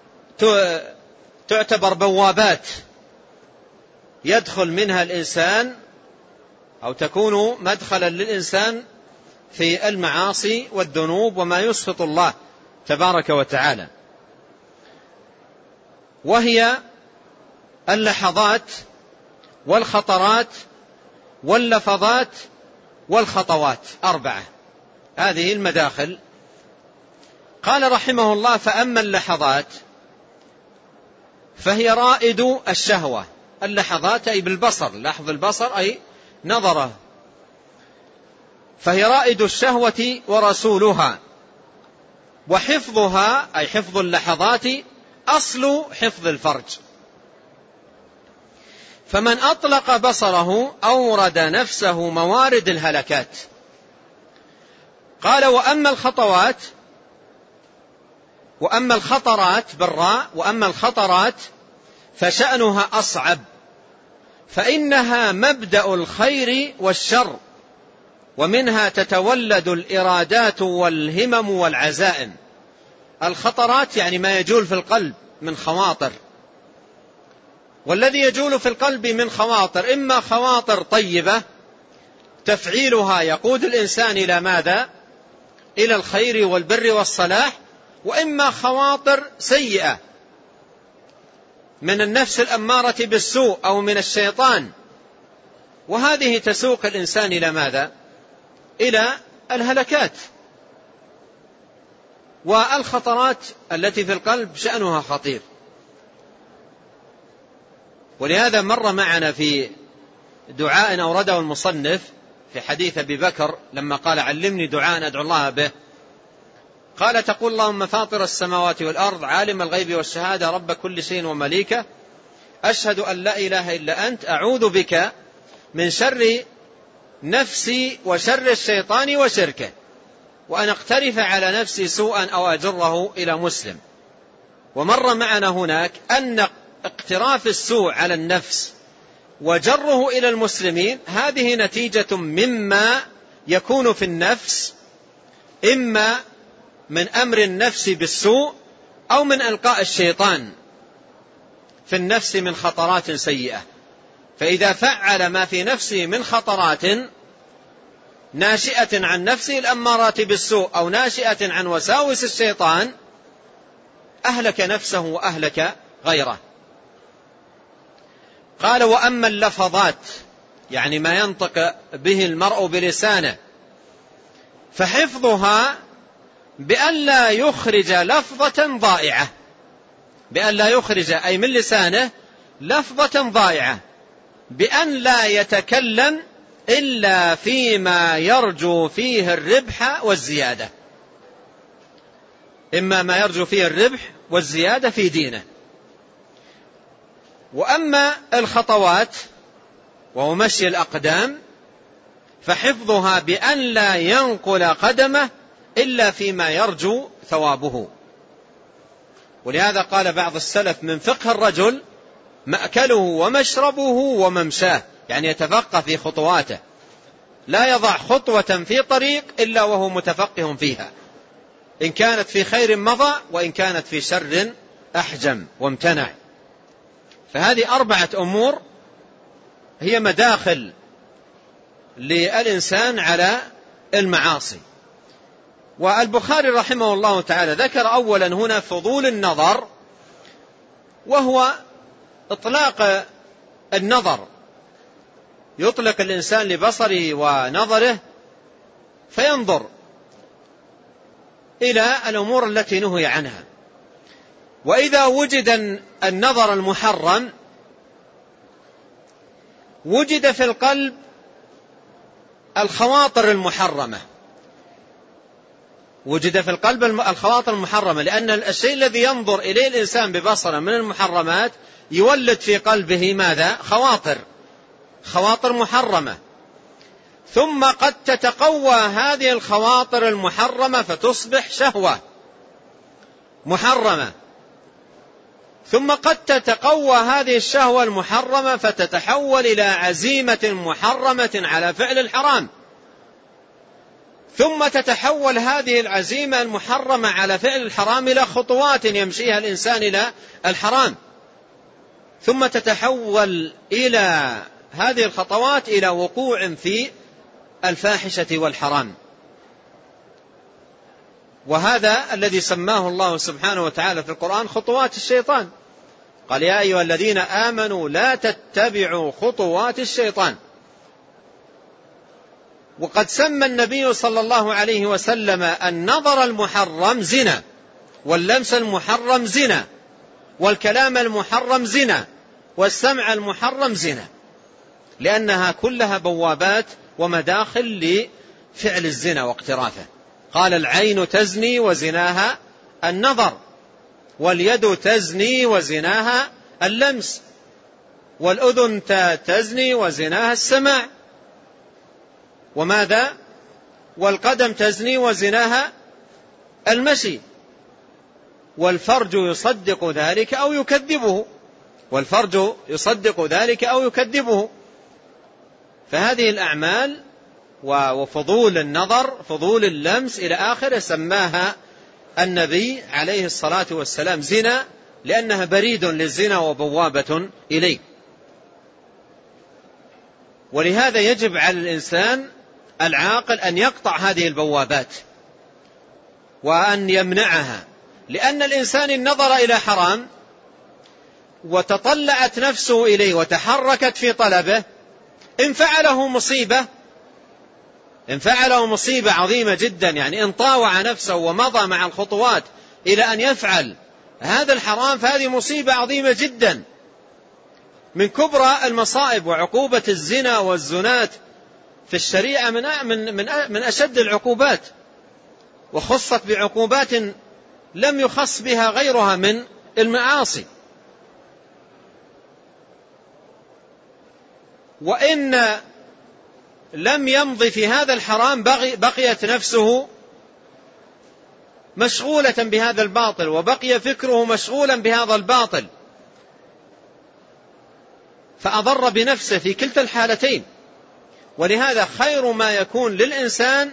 تعتبر بوابات يدخل منها الإنسان أو تكون مدخلا للإنسان في المعاصي والذنوب وما يسخط الله تبارك وتعالى، وهي اللحظات والخطرات واللفظات والخطوات، أربعة هذه المداخل. قال رحمه الله: فأما اللحظات فهي رائد الشهوة. اللحظات أي بالبصر، لحظ البصر أي نظره، فهي رائد الشهوة ورسولها، وحفظها أي حفظ اللحظات أصل حفظ الفرج، فمن أطلق بصره أورد نفسه موارد الهلكات. قال: وأما الخطوات وأما الخطرات بالراء وأما الخطرات فشأنها أصعب، فإنها مبدأ الخير والشر، ومنها تتولد الإرادات والهمم والعزائم. الخطرات يعني ما يجول في القلب من خواطر، والذي يجول في القلب من خواطر إما خواطر طيبة تفعيلها يقود الإنسان إلى ماذا؟ إلى الخير والبر والصلاح، وإما خواطر سيئة من النفس الأمارة بالسوء أو من الشيطان، وهذه تسوق الإنسان إلى ماذا؟ إلى الهلكات. والخطرات التي في القلب شأنها خطير، ولهذا مر معنا في دعاء أورده المصنف في حديث أبي بكر لما قال: علمني دعاء أدعو الله به، قال: تقول: اللهم فاطر السماوات والأرض، عالم الغيب والشهادة، رب كل شيء ومليكه، أشهد أن لا إله إلا أنت، أعوذ بك من شر نفسي وشر الشيطان وشركه، وأن أقترف على نفسي سوءا أو أجره إلى مسلم. ومر معنا هناك أن اقتراف السوء على النفس وجره إلى المسلمين هذه نتيجة مما يكون في النفس، إما من أمر النفس بالسوء أو من ألقاء الشيطان في النفس من خطرات سيئة. فإذا فعل ما في نفسه من خطرات ناشئة عن نفسه الأمارات بالسوء أو ناشئة عن وساوس الشيطان أهلك نفسه وأهلك غيره. قال: وأما اللفظات يعني ما ينطق به المرء بلسانه فحفظها بأن لا يخرج لفظة ضائعة، بأن لا يخرج أي من لسانه لفظة ضائعة، بأن لا يتكلم إلا فيما يرجو فيه الربح والزيادة، إما ما يرجو فيه الربح والزيادة في دينه. وأما الخطوات وهو مشي الأقدام فحفظها بأن لا ينقل قدمه إلا فيما يرجو ثوابه. ولهذا قال بعض السلف: من فقه الرجل مأكله ومشربه وممشاه، يعني يتفقه في خطواته، لا يضع خطوة في طريق إلا وهو متفقه فيها، إن كانت في خير مضى وإن كانت في شر أحجم وامتنع. فهذه أربعة أمور هي مداخل للإنسان على المعاصي. والبخاري رحمه الله تعالى ذكر أولا هنا فضول النظر، وهو إطلاق النظر، يطلق الإنسان لبصره ونظره فينظر إلى الأمور التي نهي عنها. وإذا وجد النظر المحرم وجد في القلب الخواطر المحرمة، وجد في القلب الخواطر المحرمة، لأن الشيء الذي ينظر إليه الإنسان ببصره من المحرمات يولد في قلبه ماذا؟ خواطر، خواطر محرمة. ثم قد تتقوى هذه الخواطر المحرمة فتصبح شهوة محرمة، ثم قد تتقوى هذه الشهوة المحرمة فتتحول إلى عزيمة محرمة على فعل الحرام، ثم تتحول هذه العزيمة المحرمة على فعل الحرام إلى خطوات يمشيها الإنسان إلى الحرام، ثم تتحول إلى هذه الخطوات إلى وقوع في الفاحشة والحرام. وهذا الذي سماه الله سبحانه وتعالى في القرآن خطوات الشيطان، قال يا أيها الذين آمنوا لا تتبعوا خطوات الشيطان. وقد سمى النبي صلى الله عليه وسلم النظر المحرم زنا، واللمس المحرم زنا، والكلام المحرم زنا، والسمع المحرم زنا، لأنها كلها بوابات ومداخل لفعل الزنا واقترافه. قال العين تزني وزناها النظر، واليد تزني وزناها اللمس، والأذن تزني وزناها السماع، وماذا؟ والقدم تزني وزناها المشي، والفرج يصدق ذلك أو يكذبه، والفرج يصدق ذلك أو يكذبه. فهذه الأعمال وفضول النظر، فضول اللمس إلى آخره، سماها النبي عليه الصلاة والسلام زنا، لأنها بريد للزنا وبوابة إليه. ولهذا يجب على الإنسان العاقل أن يقطع هذه البوابات وأن يمنعها، لأن الإنسان إن نظر إلى حرام وتطلعت نفسه إليه وتحركت في طلبه، إن فعله مصيبة إن فعله مصيبة عظيمة جدا، يعني إن طاوع نفسه ومضى مع الخطوات إلى أن يفعل هذا الحرام، فهذه مصيبة عظيمة جدا، من كبرى المصائب. وعقوبة الزنا والزنات في الشريعة من من من من أشد العقوبات، وخصت بعقوبات لم يخص بها غيرها من المعاصي. وإن لم يمضي في هذا الحرام بقيت نفسه مشغولة بهذا الباطل، وبقي فكره مشغولا بهذا الباطل، فأضر بنفسه في كلتا الحالتين. ولهذا خير ما يكون للإنسان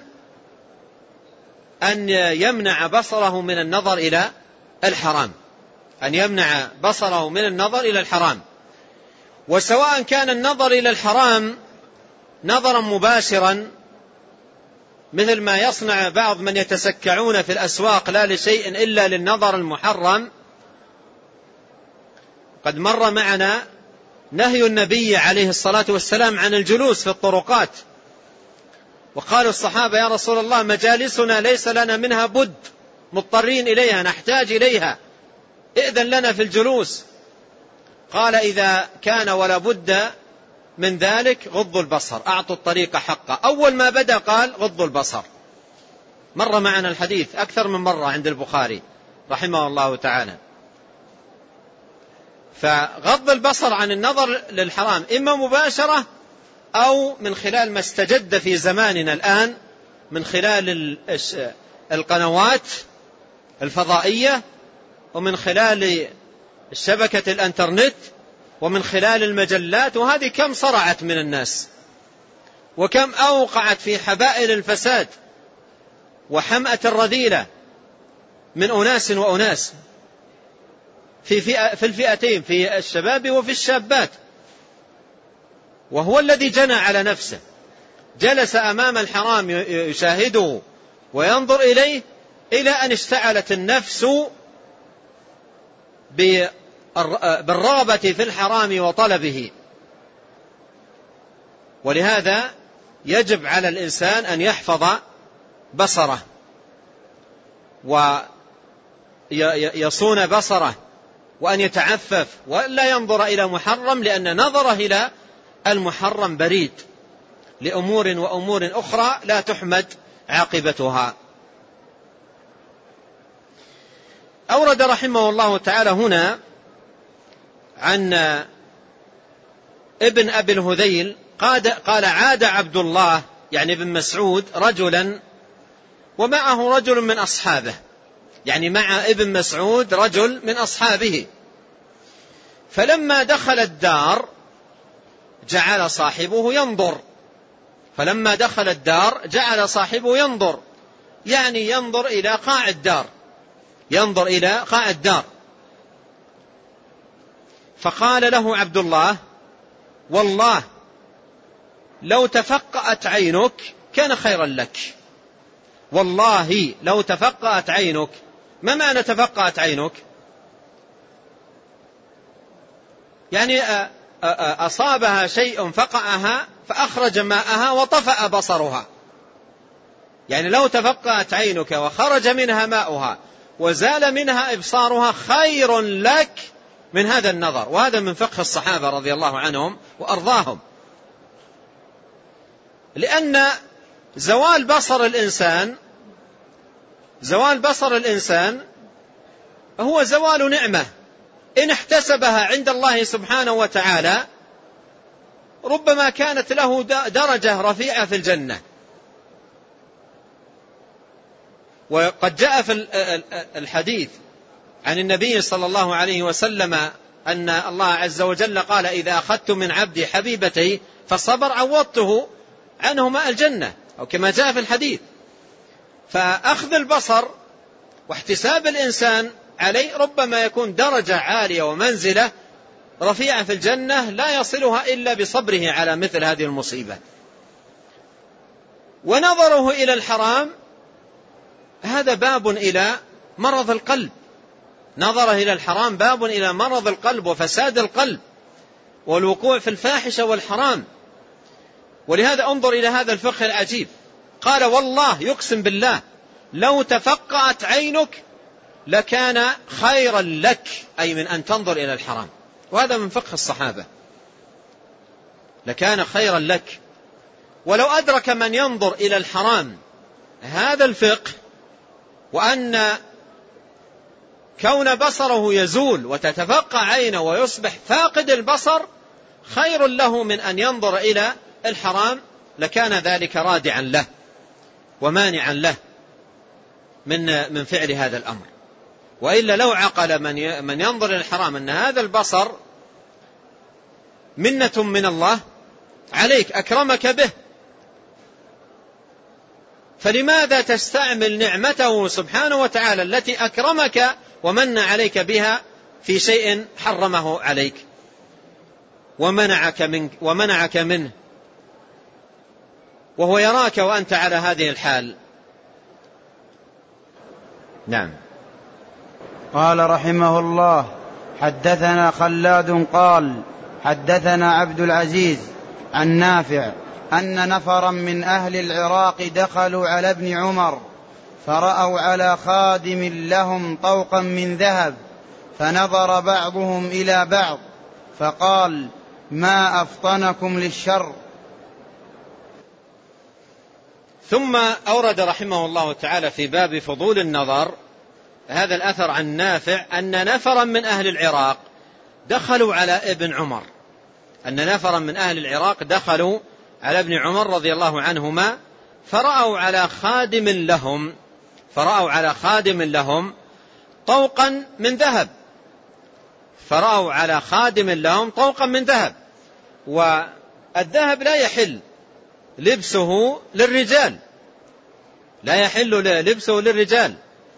أن يمنع بصره من النظر إلى الحرام، أن يمنع بصره من النظر إلى الحرام. وسواء كان النظر إلى الحرام نظرا مباشرا، مثل ما يصنع بعض من يتسكعون في الأسواق لا لشيء إلا للنظر المحرم. قد مر معنا نهي النبي عليه الصلاة والسلام عن الجلوس في الطرقات، وقال الصحابة يا رسول الله مجالسنا ليس لنا منها بد، مضطرين إليها، نحتاج إليها، إذن لنا في الجلوس. قال إذا كان ولا بد من ذلك غضوا البصر، أعطوا الطريق حقه. أول ما بدأ قال غضوا البصر. مر معنا الحديث أكثر من مرة عند البخاري رحمه الله تعالى. فغض البصر عن النظر للحرام إما مباشرة أو من خلال ما استجد في زماننا الآن من خلال القنوات الفضائية، ومن خلال شبكة الانترنت، ومن خلال المجلات. وهذه كم صرعت من الناس، وكم أوقعت في حبائل الفساد وحمأة الرذيلة من أناس وأناس في, في الفئتين، في الشباب وفي الشابات. وهو الذي جنى على نفسه، جلس أمام الحرام يشاهده وينظر إليه إلى أن اشتعلت النفس بالرغبة في الحرام وطلبه. ولهذا يجب على الإنسان أن يحفظ بصره ويصون بصره، وأن يتعفف ولا ينظر إلى محرم، لأن نظره إلى المحرم بريد لأمور وأمور أخرى لا تحمد عاقبتها. أورد رحمه الله تعالى هنا عن ابن أبي الهذيل قال عاد عبد الله يعني ابن مسعود رجلا ومعه رجل من أصحابه، يعني مع ابن مسعود رجل من أصحابه. فلما دخل الدار جعل صاحبه ينظر فلما دخل الدار جعل صاحبه ينظر يعني ينظر إلى قاع الدار ينظر إلى قاع الدار فقال له عبد الله: والله لو تفقأت عينك كان خيرا لك. والله لو تفقأت عينك. ما معنى تفقأت عينك؟ يعني أصابها شيء فقعها فأخرج ماءها وطفأ بصرها. يعني لو تفقأت عينك وخرج منها ماؤها وزال منها إبصارها خير لك من هذا النظر. وهذا من فقه الصحابة رضي الله عنهم وأرضاهم، لأن زوال بصر الإنسان زوال بصر الإنسان هو زوال نعمة إن احتسبها عند الله سبحانه وتعالى ربما كانت له درجة رفيعة في الجنة. وقد جاء في الحديث عن النبي صلى الله عليه وسلم أن الله عز وجل قال: إذا أخذت من عبدي حبيبتي فالصبر عوضته عنهما الجنة، أو كما جاء في الحديث. فأخذ البصر واحتساب الإنسان عليه ربما يكون درجة عالية ومنزلة رفيعة في الجنة لا يصلها إلا بصبره على مثل هذه المصيبة. ونظره إلى الحرام هذا باب إلى مرض القلب. نظره إلى الحرام باب إلى مرض القلب وفساد القلب والوقوع في الفاحشة والحرام. ولهذا انظر إلى هذا الفقه العجيب. قال: والله يقسم بالله لو تفقأت عينك لكان خيرا لك، أي من أن تنظر إلى الحرام. وهذا من فقه الصحابة، لكان خيرا لك. ولو أدرك من ينظر إلى الحرام هذا الفقه، وأن كون بصره يزول وتتفقع عينه ويصبح فاقد البصر خير له من أن ينظر إلى الحرام، لكان ذلك رادعا له ومانعا له من من فعل هذا الأمر. وإلا لو عقل من من ينظر إلى الحرام أن هذا البصر منة من الله عليك، أكرمك به، فلماذا تستعمل نعمته سبحانه وتعالى التي أكرمك ومن عليك بها في شيء حرمه عليك ومنعك منك ومنعك منه وهو يراك وأنت على هذه الحال؟ نعم. قال رحمه الله: حدثنا خلاد قال حدثنا عبد العزيز عن نافع أن نفرا من أهل العراق دخلوا على ابن عمر فرأوا على خادم لهم طوقا من ذهب، فنظر بعضهم إلى بعض فقال: ما أفطنكم للشر. ثم أورد رحمه الله تعالى في باب فضول النظر هذا الأثر عن نافع أن نفرا من أهل العراق دخلوا على ابن عمر أن نفرا من أهل العراق دخلوا على ابن عمر رضي الله عنهما فرأوا على خادم لهم فرأوا على خادم لهم طوقا من ذهب فرأوا على خادم لهم طوقا من ذهب والذهب لا يحل لبسه للرجال لا يحل لبسه للرجال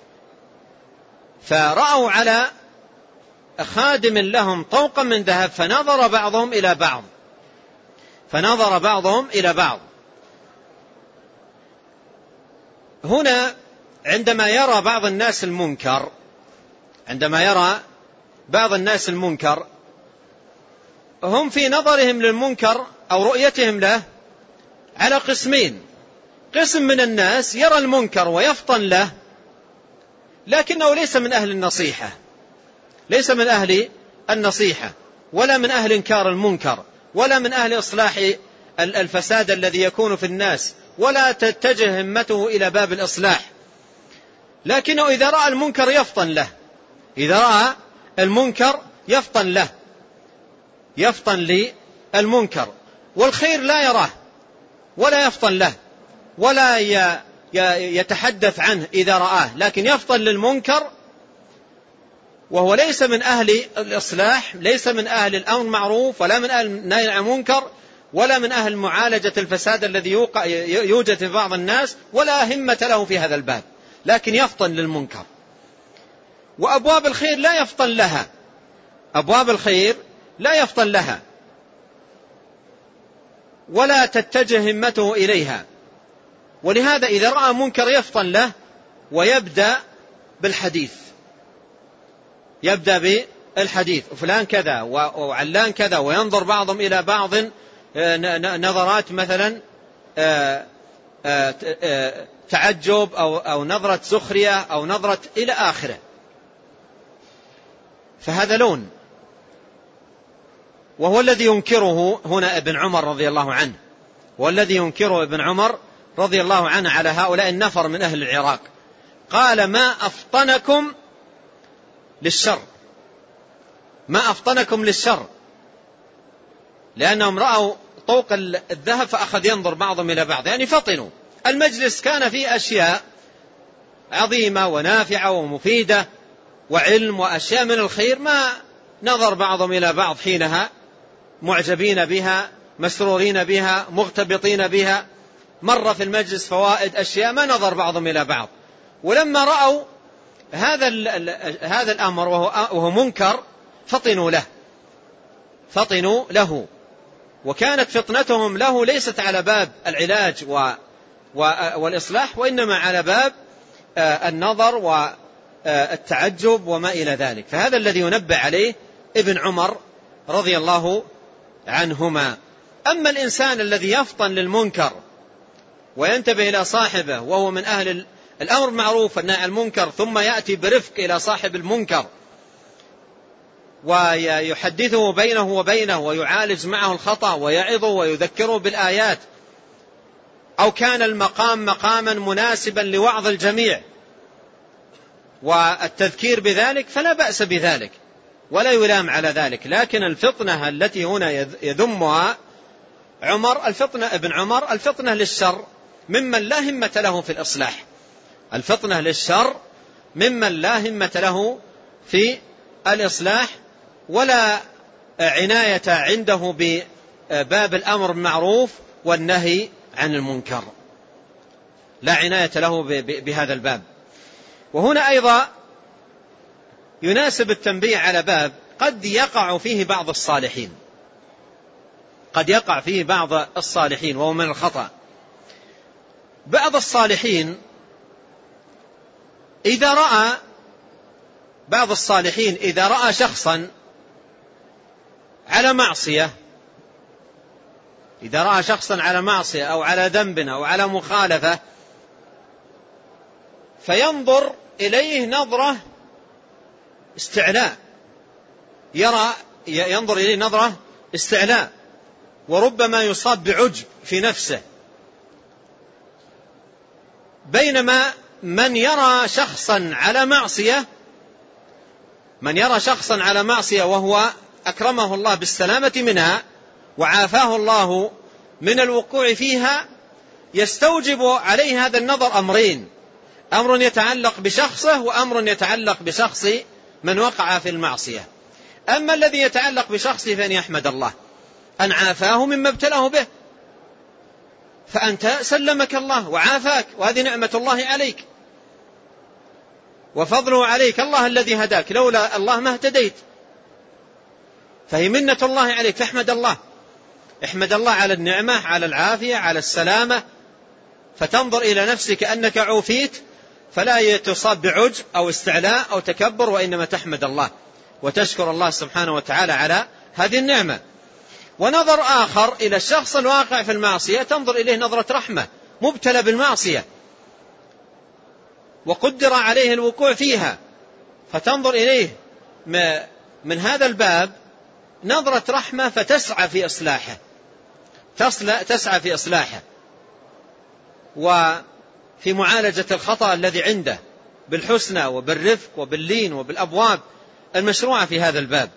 فرأوا على خادم لهم طوقا من ذهب فنظر بعضهم إلى بعض فنظر بعضهم إلى بعض. هنا عندما يرى بعض الناس المنكر عندما يرى بعض الناس المنكر هم في نظرهم للمنكر أو رؤيتهم له على قسمين: قسم من الناس يرى المنكر ويفطن له لكنه ليس من أهل النصيحة ليس من أهل النصيحة ولا من أهل إنكار المنكر ولا من أهل إصلاح الفساد الذي يكون في الناس ولا تتجه همته إلى باب الإصلاح، لكنه إذا رأى المنكر يفطن له إذا رأى المنكر يفطن له يفطن للمنكر والخير لا يراه ولا يفطن له ولا يتحدث عنه إذا رآه، لكن يفطن للمنكر وهو ليس من أهل الإصلاح، ليس من أهل الأمر معروف، ولا من أهل النهي عن المنكر، ولا من أهل معالجة الفساد الذي يوجد في بعض الناس، ولا همة له في هذا الباب، لكن يفطن للمنكر. وأبواب الخير لا يفطن لها، أبواب الخير لا يفطن لها ولا تتجه همته إليها. ولهذا إذا رأى منكر يفطن له ويبدأ بالحديث، يبدأ بالحديث وفلان كذا وعلان كذا، وينظر بعضهم إلى بعض نظرات مثلا تعجب أو نظرة سخرية أو نظرة إلى آخره، فهذا لون. وهو الذي ينكره هنا ابن عمر رضي الله عنه، والذي ينكره ابن عمر رضي الله عنه على هؤلاء النفر من أهل العراق، قال ما أفطنكم للشر، ما أفطنكم للشر، لأنهم رأوا طوق الذهب فأخذ ينظر بعضهم إلى بعض، يعني فطنوا. المجلس كان فيه أشياء عظيمة ونافعة ومفيدة وعلم وأشياء من الخير، ما نظر بعضهم إلى بعض حينها، معجبين بها، مسرورين بها، مغتبطين بها. مر في المجلس فوائد أشياء ما نظر بعضهم إلى بعض. ولما رأوا هذا هذا الأمر وهو منكر فطنوا له، فطنوا له. وكانت فطنتهم له ليست على باب العلاج والإصلاح، وإنما على باب النظر والتعجب وما إلى ذلك. فهذا الذي ينبه عليه ابن عمر رضي الله عنهما. أما الإنسان الذي يفطن للمنكر وينتبه إلى صاحبه وهو من أهل الأمر معروف والنهي عن المنكر، ثم يأتي برفق إلى صاحب المنكر ويحدثه بينه وبينه ويعالج معه الخطأ ويعظه ويذكره بالآيات، أو كان المقام مقاما مناسبا لوعظ الجميع والتذكير بذلك، فلا بأس بذلك ولا يلام على ذلك. لكن الفطنة التي هنا يذمها عمر، الفطنة ابن عمر، الفطنة للشر ممن لا همة له في الإصلاح، الفطنة للشر ممن لا همة له في الإصلاح، ولا عناية عنده بباب الأمر بالمعروف والنهي عن المنكر، لا عناية له بهذا الباب. وهنا أيضا يناسب التنبيه على باب قد يقع فيه بعض الصالحين، قد يقع فيه بعض الصالحين وهو من الخطأ. بعض الصالحين إذا رأى بعض الصالحين إذا رأى شخصا على معصية، إذا رأى شخصا على معصية أو على ذنب أو على مخالفة، فينظر إليه نظرة استعلاء، يرى ينظر إليه نظرة استعلاء، وربما يصاب بعجب في نفسه. بينما من يرى شخصا على معصية، من يرى شخصا على معصية وهو أكرمه الله بالسلامة منها وعافاه الله من الوقوع فيها، يستوجب عليه هذا النظر أمرين: أمر يتعلق بشخصه، وأمر يتعلق بشخص من وقع في المعصية. أما الذي يتعلق بشخصه فإن يحمد الله أن عافاه مما ابتلاه به، فأنت سلمك الله وعافاك، وهذه نعمة الله عليك وفضله عليك، الله الذي هداك، لولا الله ما اهتديت، فهي منة الله عليك، فاحمد الله، احمد الله على النعمة، على العافية، على السلامة، فتنظر إلى نفسك أنك عوفيت، فلا تصاب بعجب أو استعلاء أو تكبر، وإنما تحمد الله وتشكر الله سبحانه وتعالى على هذه النعمة. ونظر آخر إلى الشخص الواقع في المعصية، تنظر إليه نظرة رحمة، مبتلى بالمعصية وقدر عليه الوقوع فيها، فتنظر إليه من هذا الباب نظرة رحمة، فتسعى في إصلاحه، تسعى في إصلاحه وفي معالجة الخطأ الذي عنده بالحسنى وبالرفق وباللين وبالأبواب المشروعة في هذا الباب.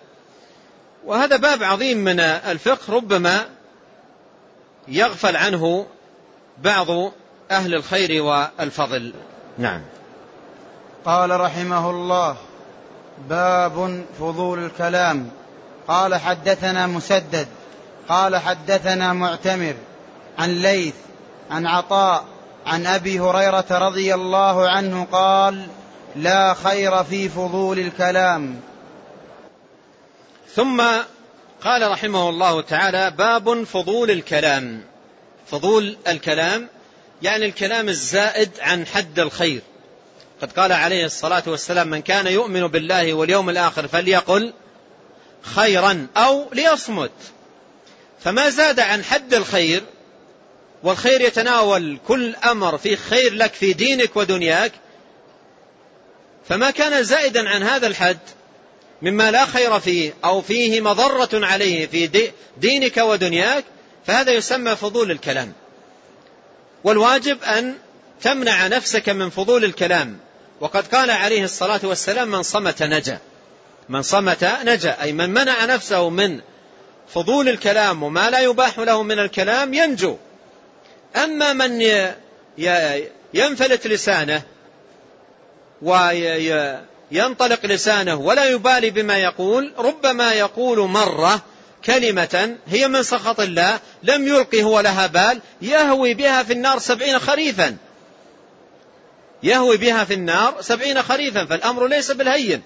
وهذا باب عظيم من الفقه، ربما يغفل عنه بعض أهل الخير والفضل. نعم. قال رحمه الله: باب فضول الكلام. قال حدثنا مسدد قال حدثنا معتمر عن ليث عن عطاء عن أبي هريرة رضي الله عنه قال: لا خير في فضول الكلام. ثم قال رحمه الله تعالى: باب فضول الكلام. فضول الكلام يعني الكلام الزائد عن حد الخير. قد قال عليه الصلاة والسلام: من كان يؤمن بالله واليوم الآخر فليقل خيرا أو ليصمت. فما زاد عن حد الخير، والخير يتناول كل أمر فيه خير لك في دينك ودنياك، فما كان زائدا عن هذا الحد مما لا خير فيه أو فيه مضرة عليه في دينك ودنياك، فهذا يسمى فضول الكلام. والواجب أن تمنع نفسك من فضول الكلام. وقد قال عليه الصلاة والسلام: من صمت نجا. من صمت نجا، أي من منع نفسه من فضول الكلام وما لا يباح له من الكلام ينجو. أما من ينفلت لسانه وينطلق لسانه ولا يبالي بما يقول، ربما يقول مرة كلمة هي من سخط الله لم يلقي هو لها بال، يهوي بها في النار سبعين خريفا يهوي بها في النار سبعين خريفا فالأمر ليس بالهين.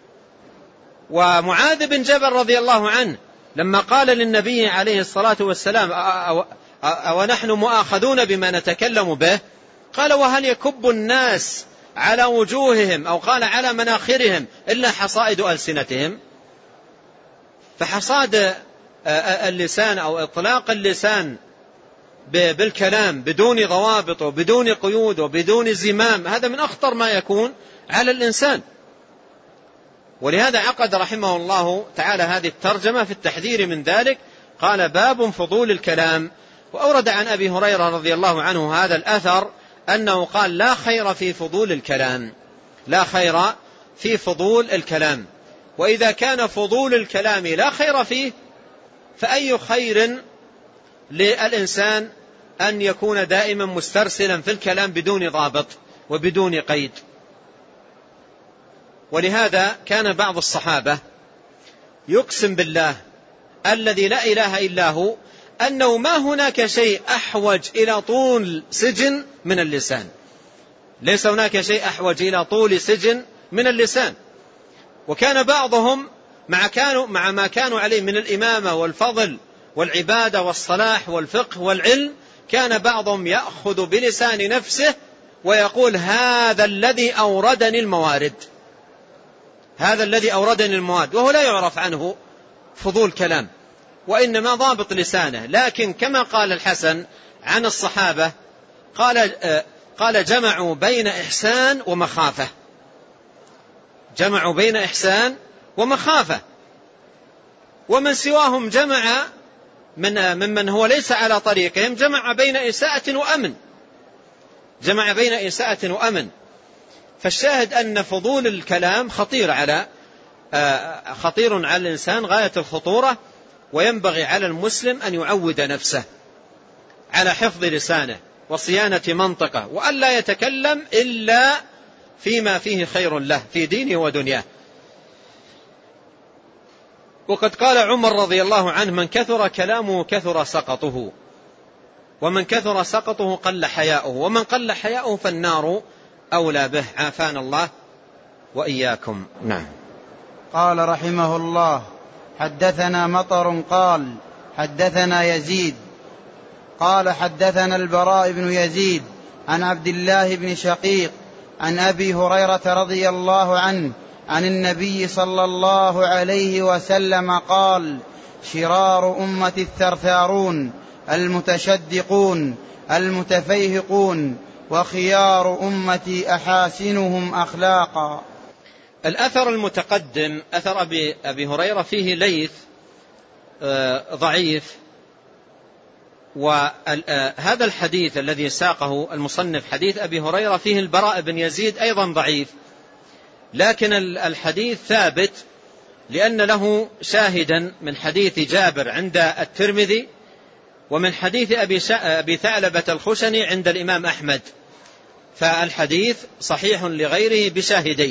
ومعاذ بن جبل رضي الله عنه لما قال للنبي عليه الصلاة والسلام: ونحن مؤاخذون بما نتكلم به، قال: وهل يكب الناس على وجوههم أو قال على مناخرهم إلا حصائد ألسنتهم؟ فحصاد اللسان أو إطلاق اللسان بالكلام بدون ضوابط وبدون قيود وبدون زمام، هذا من أخطر ما يكون على الإنسان. ولهذا عقد رحمه الله تعالى هذه الترجمة في التحذير من ذلك. قال: باب فضول الكلام. وأورد عن أبي هريرة رضي الله عنه هذا الأثر أنه قال: لا خير في فضول الكلام. لا خير في فضول الكلام. وإذا كان فضول الكلام لا خير فيه، فأي خير للإنسان أن يكون دائما مسترسلا في الكلام بدون ضابط وبدون قيد. ولهذا كان بعض الصحابة يقسم بالله الذي لا إله إلا هو أنه ما هناك شيء أحوج إلى طول سجن من اللسان. ليس هناك شيء أحوج إلى طول سجن من اللسان. وكان بعضهم مع, كانوا مع ما كانوا عليه من الإمامة والفضل والعبادة والصلاح والفقه والعلم، كان بعضهم يأخذ بلسان نفسه ويقول: هذا الذي أوردني الموارد هذا الذي أوردني المواد، وهو لا يعرف عنه فضول كلام، وإنما ضابط لسانه. لكن كما قال الحسن عن الصحابة، قال قال جمعوا بين إحسان ومخافة. جمعوا بين إحسان ومخافة. ومن سواهم جمع من ممن هو ليس على طريقهم جمع بين إساءة وأمن. جمع بين إساءة وأمن. فالشاهد أن فضول الكلام خطير على خطير على الإنسان غاية الخطورة، وينبغي على المسلم أن يعود نفسه على حفظ لسانه وصيانة منطقه، وألا يتكلم إلا فيما فيه خير له في دينه ودنياه. وقد قال عمر رضي الله عنه: من كثر كلامه كثر سقطه، ومن كثر سقطه قل حياؤه، ومن قل حياؤه فالنار أولى به. عافانا الله وإياكم. نعم. قال رحمه الله: حدثنا مطر قال حدثنا يزيد قال حدثنا البراء بن يزيد عن عبد الله بن شقيق عن أبي هريرة رضي الله عنه عن النبي صلى الله عليه وسلم قال: شرار أمة الثرثارون المتشدقون المتفيهقون، وخيار أمتي أحاسنهم أخلاقا. الأثر المتقدم أثر أبي, أبي هريرة فيه ليث ضعيف، وهذا الحديث الذي ساقه المصنف حديث أبي هريرة فيه البراء بن يزيد أيضا ضعيف، لكن الحديث ثابت لأن له شاهدا من حديث جابر عند الترمذي ومن حديث أبي ثعلبة الخشني عند الإمام أحمد، فالحديث صحيح لغيره بشاهديه.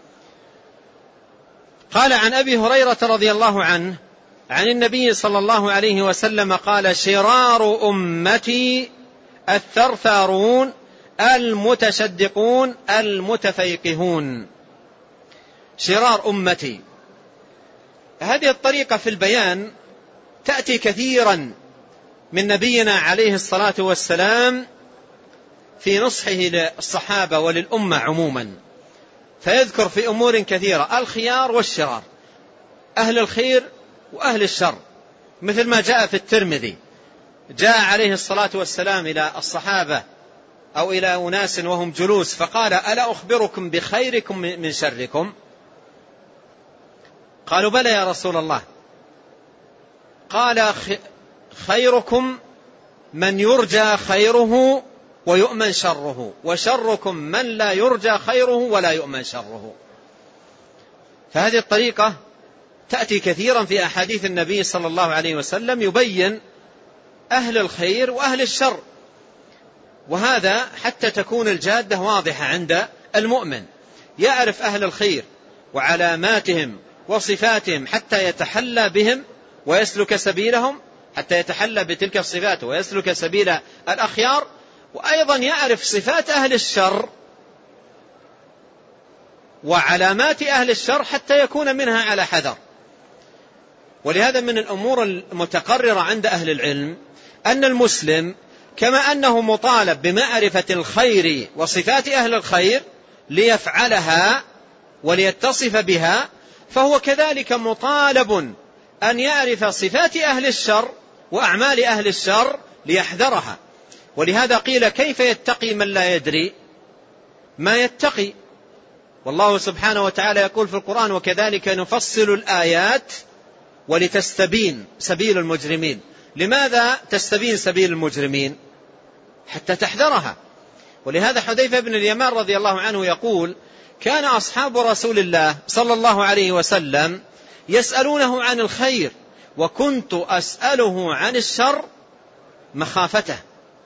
قال عن أبي هريرة رضي الله عنه عن النبي صلى الله عليه وسلم قال: شرار أمتي الثرثارون المتشدقون المتفيقهون. شرار أمتي، هذه الطريقة في البيان تأتي كثيرا من نبينا عليه الصلاة والسلام في نصحه للصحابة وللأمة عموما، فيذكر في أمور كثيرة الخيار والشرار، أهل الخير وأهل الشر، مثل ما جاء في الترمذي: جاء عليه الصلاة والسلام إلى الصحابة أو إلى أناس وهم جلوس فقال: ألا أخبركم بخيركم من شركم؟ قالوا: بلى يا رسول الله. قال: خيركم من يرجى خيره ويؤمن شره، وشركم من لا يرجى خيره ولا يؤمن شره. فهذه الطريقة تأتي كثيرا في أحاديث النبي صلى الله عليه وسلم يبين أهل الخير وأهل الشر، وهذا حتى تكون الجادة واضحة عند المؤمن، يعرف أهل الخير وعلاماتهم وصفاتهم حتى يتحلى بهم ويسلك سبيلهم، حتى يتحلى بتلك الصفات ويسلك سبيل الأخيار، وأيضا يعرف صفات أهل الشر وعلامات أهل الشر حتى يكون منها على حذر. ولهذا من الأمور المتقررة عند أهل العلم أن المسلم كما أنه مطالب بمعرفة الخير وصفات أهل الخير ليفعلها وليتصف بها، فهو كذلك مطالب أن يعرف صفات أهل الشر وأعمال أهل الشر ليحذرها. ولهذا قيل: كيف يتقي من لا يدري ما يتقي؟ والله سبحانه وتعالى يقول في القرآن: وكذلك نفصل الآيات ولتستبين سبيل المجرمين. لماذا تستبين سبيل المجرمين؟ حتى تحذرها. ولهذا حذيفة بن اليمان رضي الله عنه يقول: كان أصحاب رسول الله صلى الله عليه وسلم يسألونه عن الخير وكنت أسأله عن الشر مخافته.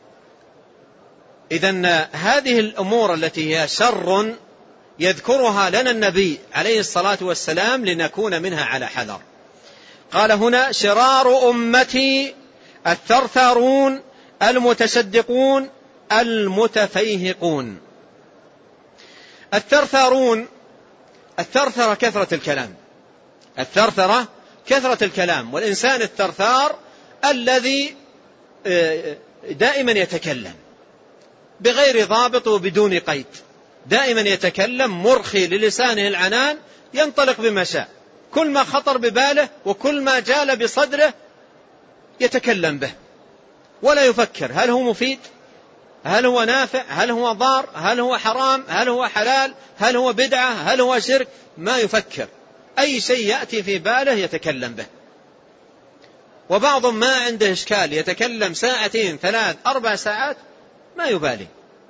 إذن هذه الأمور التي هي شر يذكرها لنا النبي عليه الصلاة والسلام لنكون منها على حذر. قال هنا: شرار أمتي الثرثارون المتشدقون المتفيهقون. الثرثارون، الثرثرة كثرة الكلام، الثرثرة كثرة الكلام، والإنسان الثرثار الذي دائما يتكلم بغير ضابط وبدون قيد، دائما يتكلم مرخي للسانه العنان، ينطلق بما شاء، كل ما خطر بباله وكل ما جال بصدره يتكلم به ولا يفكر هل هو مفيد، هل هو نافع، هل هو ضار، هل هو حرام، هل هو حلال، هل هو بدعة، هل هو شرك، ما يفكر، أي شيء يأتي في باله يتكلم به. وبعضهم ما عنده إشكال يتكلم ساعتين ثلاث أربع ساعات ما يبالي.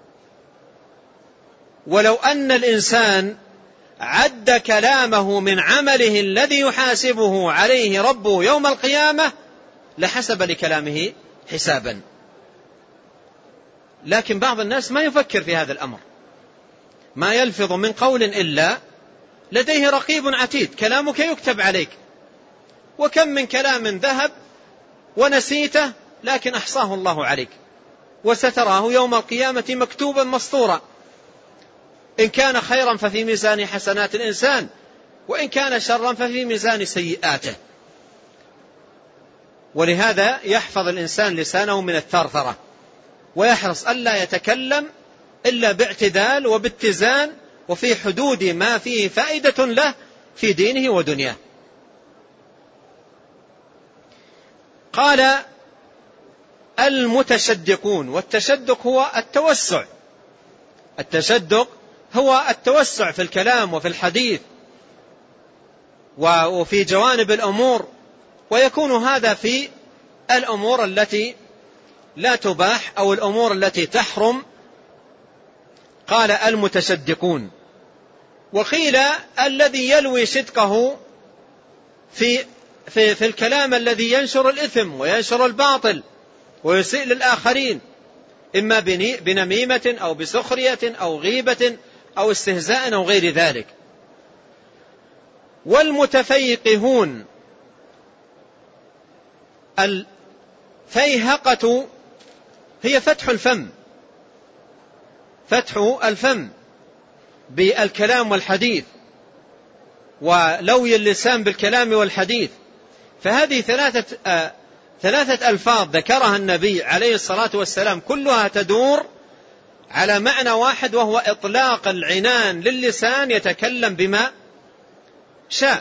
ولو أن الإنسان عد كلامه من عمله الذي يحاسبه عليه ربه يوم القيامة لحسب لكلامه حسابا، لكن بعض الناس ما يفكر في هذا الأمر، ما يلفظ من قول إلا لديه رقيب عتيد، كلامك يكتب عليك، وكم من كلام ذهب ونسيته لكن أحصاه الله عليك وستراه يوم القيامة مكتوبا مسطورا، إن كان خيرا ففي ميزان حسنات الإنسان وإن كان شرا ففي ميزان سيئاته. ولهذا يحفظ الإنسان لسانه من الثرثرة ويحرص ألا يتكلم إلا باعتدال وباتزان وفي حدود ما فيه فائدة له في دينه ودنياه. قال: المتشدقون، والتشدق هو التوسع، التشدق هو التوسع في الكلام وفي الحديث وفي جوانب الأمور، ويكون هذا في الأمور التي لا تباح أو الأمور التي تحرم. قال: المتشدقون. وقيل: الذي يلوي صدقه في, في, في الكلام الذي ينشر الإثم وينشر الباطل ويسيء للآخرين، إما بنميمة أو بسخرية أو غيبة أو استهزاء أو غير ذلك. والمتفيقهون، الفيهقة هي فتح الفم، فتح الفم بالكلام والحديث، ولوي اللسان بالكلام والحديث. فهذه ثلاثة آه ثلاثة ألفاظ ذكرها النبي عليه الصلاة والسلام، كلها تدور على معنى واحد، وهو إطلاق العنان للسان يتكلم بما شاء،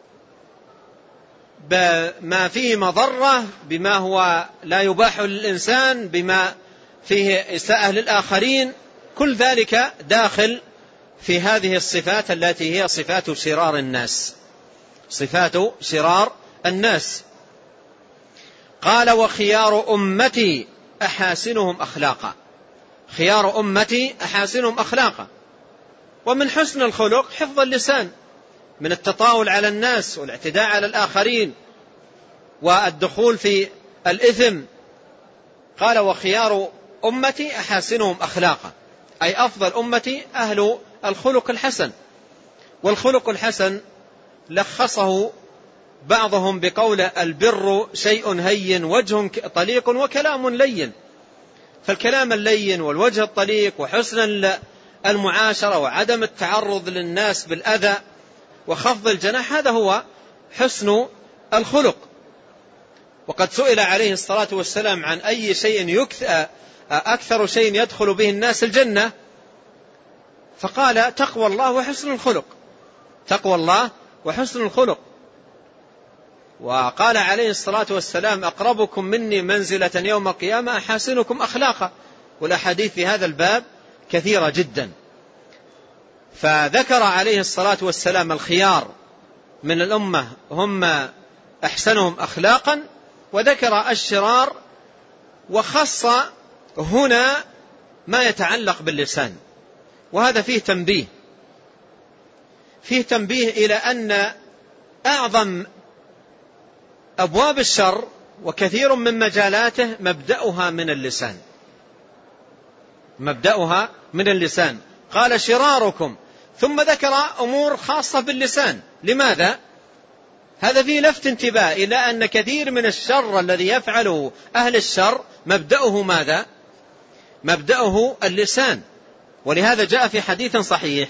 بما فيه مضرة، بما هو لا يباح للإنسان، بما فيه إساءة للآخرين. كل ذلك داخل في هذه الصفات التي هي صفات شرار الناس، صفات شرار الناس. قال: وخيار أمتي أحاسنهم أخلاقا. خيار أمتي أحاسنهم أخلاقا. ومن حسن الخلق حفظ اللسان من التطاول على الناس والاعتداء على الآخرين والدخول في الإثم. قال: وخيار أمتي أحاسنهم أخلاقا، أي أفضل أمتي أهل الخلق الحسن. والخلق الحسن لخصه بعضهم بقول: البر شيء هين وجه طليق وكلام لين. فالكلام اللين والوجه الطليق وحسن المعاشرة وعدم التعرض للناس بالأذى وخفض الجناح، هذا هو حسن الخلق. وقد سئل عليه الصلاة والسلام عن أي شيء أكثر شيء يدخل به الناس الجنة، فقال: تقوى الله وحسن الخلق. تقوى الله وحسن الخلق. وقال عليه الصلاة والسلام: أقربكم مني منزلة يوم القيامة أحاسنكم أخلاقا. والأحاديث في هذا الباب كثيرة جدا. فذكر عليه الصلاة والسلام الخيار من الأمة هم أحسنهم أخلاقا، وذكر الشرار، وخص هنا ما يتعلق باللسان. وهذا فيه تنبيه، فيه تنبيه إلى أن أعظم أبواب الشر وكثير من مجالاته مبدأها من اللسان، مبدأها من اللسان. قال: شراركم، ثم ذكر أمور خاصة باللسان. لماذا؟ هذا فيه لفت انتباه إلى أن كثير من الشر الذي يفعله أهل الشر مبدأه ماذا؟ مبدأه اللسان. ولهذا جاء في حديث صحيح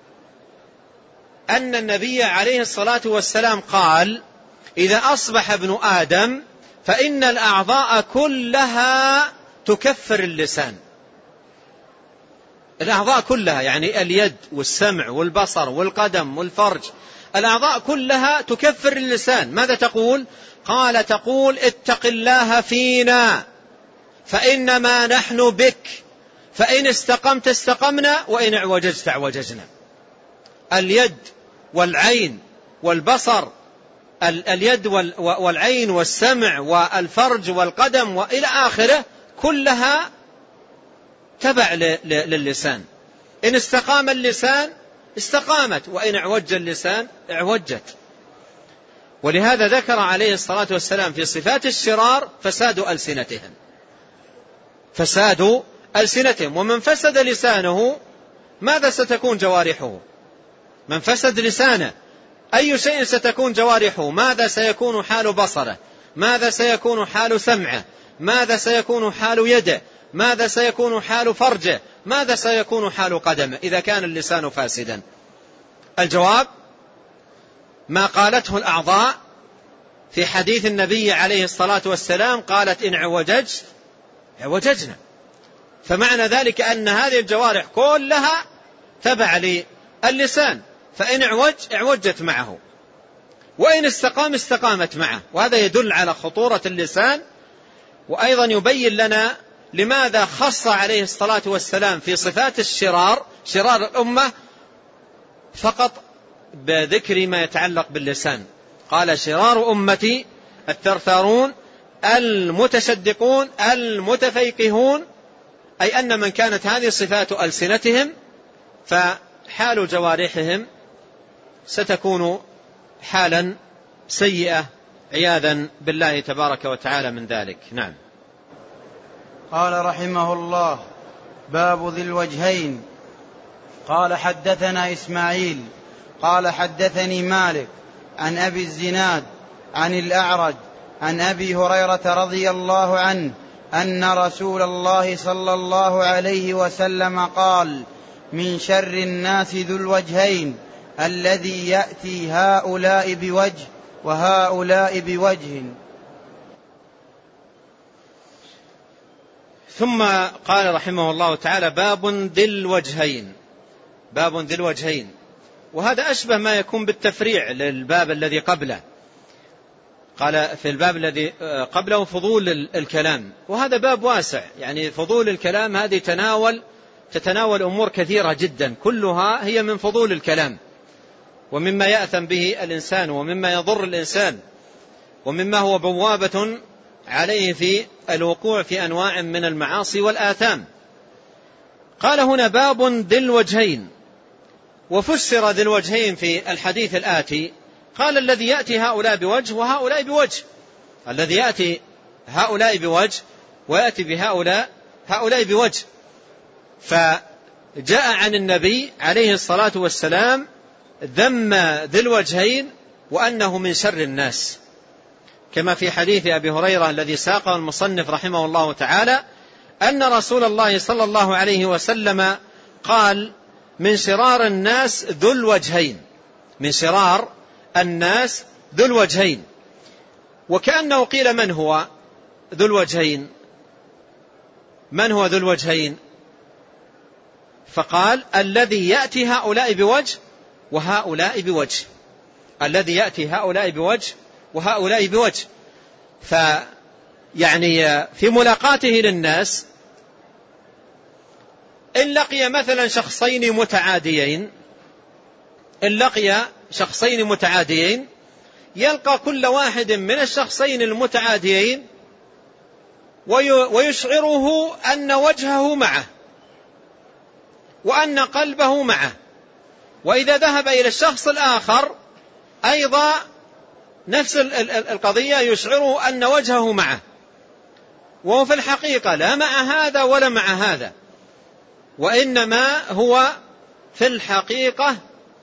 أن النبي عليه الصلاة والسلام قال: إذا أصبح ابن آدم فإن الأعضاء كلها تكفر اللسان. الأعضاء كلها يعني اليد والسمع والبصر والقدم والفرج، الأعضاء كلها تكفر اللسان. ماذا تقول؟ قال: تقول: اتق الله فينا فإنما نحن بك، فإن استقمت استقمنا وإن اعوججت اعوججنا. اليد والعين والبصر، اليد والعين والسمع والفرج والقدم وإلى آخره كلها تبع للسان. إن استقام اللسان استقامت، وإن اعوج اللسان اعوجت. ولهذا ذكر عليه الصلاة والسلام في صفات الشرار فساد ألسنتهم، فساد ألسنتهم. ومن فسد لسانه ماذا ستكون جوارحه؟ من فسد لسانه أي شيء ستكون جوارحه؟ ماذا سيكون حال بصره؟ ماذا سيكون حال سمعه؟ ماذا سيكون حال يده؟ ماذا سيكون حال فرجه؟ ماذا سيكون حال قدمه إذا كان اللسان فاسدا؟ الجواب: ما قالته الأعضاء في حديث النبي عليه الصلاة والسلام، قالت: إن عوججت عوججنا. فمعنى ذلك أن هذه الجوارح كلها تبع للسان، فإن اعوج اعوجت معه، وإن استقام استقامت معه. وهذا يدل على خطورة اللسان، وأيضا يبين لنا لماذا خص عليه الصلاة والسلام في صفات الشرار، شرار الأمة، فقط بذكر ما يتعلق باللسان. قال: شرار أمتي الثرثارون المتشدقون المتفيقهون، أي أن من كانت هذه صفات ألسنتهم فحال جوارحهم ستكون حالا سيئة عياذا بالله تبارك وتعالى من ذلك. نعم. قال رحمه الله: باب ذي الوجهين. قال حدثنا إسماعيل قال حدثني مالك عن أبي الزناد عن الأعرج عن أبي هريرة رضي الله عنه أن رسول الله صلى الله عليه وسلم قال: من شر الناس ذو الوجهين الذي يأتي هؤلاء بوجه وهؤلاء بوجه. ثم قال رحمه الله تعالى: باب ذي الوجهين. باب ذي الوجهين، وهذا أشبه ما يكون بالتفريع للباب الذي قبله. قال في الباب الذي قبله فضول الكلام، وهذا باب واسع، يعني فضول الكلام هذه تناول تتناول أمور كثيرة جدا، كلها هي من فضول الكلام، ومما يأثم به الإنسان، ومما يضر الإنسان، ومما هو بوابة عليه في الوقوع في أنواع من المعاصي والآثام. قال هنا: باب ذي الوجهين. وفسر ذي الوجهين في الحديث الآتي، قال: الذي يأتي هؤلاء بوجه وهؤلاء بوجه. الذي يأتي هؤلاء بوجه ويأتي بهؤلاء هؤلاء بوجه. فجاء عن النبي عليه الصلاة والسلام ذم ذي الوجهين وأنه من شر الناس، كما في حديث أبي هريرة الذي ساقه المصنف رحمه الله تعالى، أن رسول الله صلى الله عليه وسلم قال: من شرار الناس ذو الوجهين. من شرار الناس ذو الوجهين. وكأنه قيل: من هو ذو الوجهين؟ من هو ذو الوجهين؟ فقال: الذي يأتي هؤلاء بوجه وهؤلاء بوجه. الذي يأتي هؤلاء بوجه وهؤلاء بوجه. فيعني في ملاقاته للناس، إن لقي مثلا شخصين متعاديين إن لقي شخصين متعاديين يلقى كل واحد من الشخصين المتعاديين ويشعره أن وجهه معه وأن قلبه معه. وإذا ذهب إلى الشخص الآخر أيضا نفس القضية، يشعره أن وجهه معه، وهو في الحقيقة لا مع هذا ولا مع هذا، وإنما هو في الحقيقة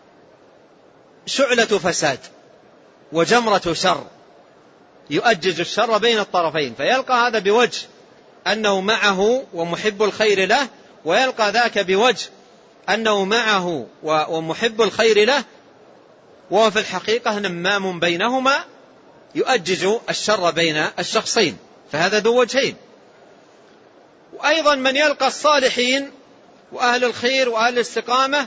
شعلة فساد وجمرة شر، يؤجج الشر بين الطرفين. فيلقى هذا بوجه أنه معه ومحب الخير له، ويلقى ذاك بوجه أنه معه ومحب الخير له، وهو في الحقيقة نمام بينهما يؤجج الشر بين الشخصين. فهذا ذو وجهين. وأيضا من يلقى الصالحين وأهل الخير وأهل الاستقامة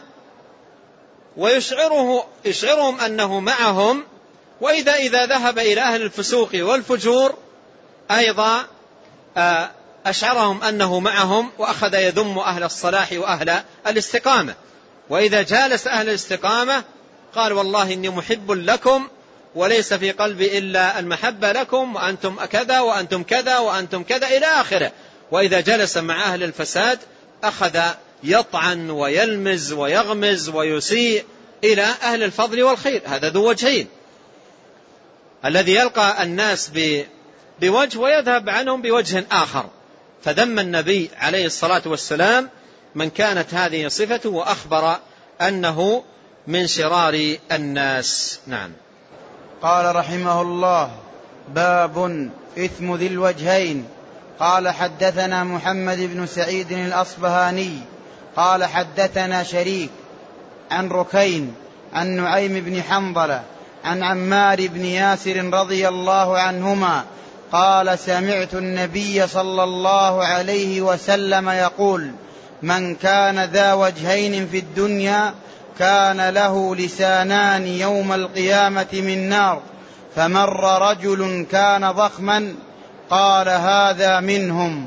ويشعره يشعرهم أنه معهم، وإذا إذا ذهب إلى أهل الفسوق والفجور أيضا أشعرهم أنه معهم، وأخذ يذم أهل الصلاح وأهل الاستقامة. وإذا جالس أهل الاستقامة قال: والله إني محب لكم وليس في قلبي إلا المحبة لكم، وأنتم كذا وأنتم كذا وأنتم كذا إلى آخره. وإذا جلس مع أهل الفساد أخذ يطعن ويلمز ويغمز ويسيء إلى أهل الفضل والخير. هذا ذو وجهين، الذي يلقى الناس بوجه ويذهب عنهم بوجه آخر. فذم النبي عليه الصلاة والسلام من كانت هذه صفته، وأخبر أنه من شرار الناس. نعم. قال رحمه الله: باب إثم ذي الوجهين. قال حدثنا محمد بن سعيد الأصبهاني قال حدثنا شريك عن ركين عن نعيم بن حنظلة عن عمار بن ياسر رضي الله عنهما قال: سمعت النبي صلى الله عليه وسلم يقول: من كان ذا وجهين في الدنيا كان له لسانان يوم القيامة من نار، فمر رجل كان ضخما قال: هذا منهم.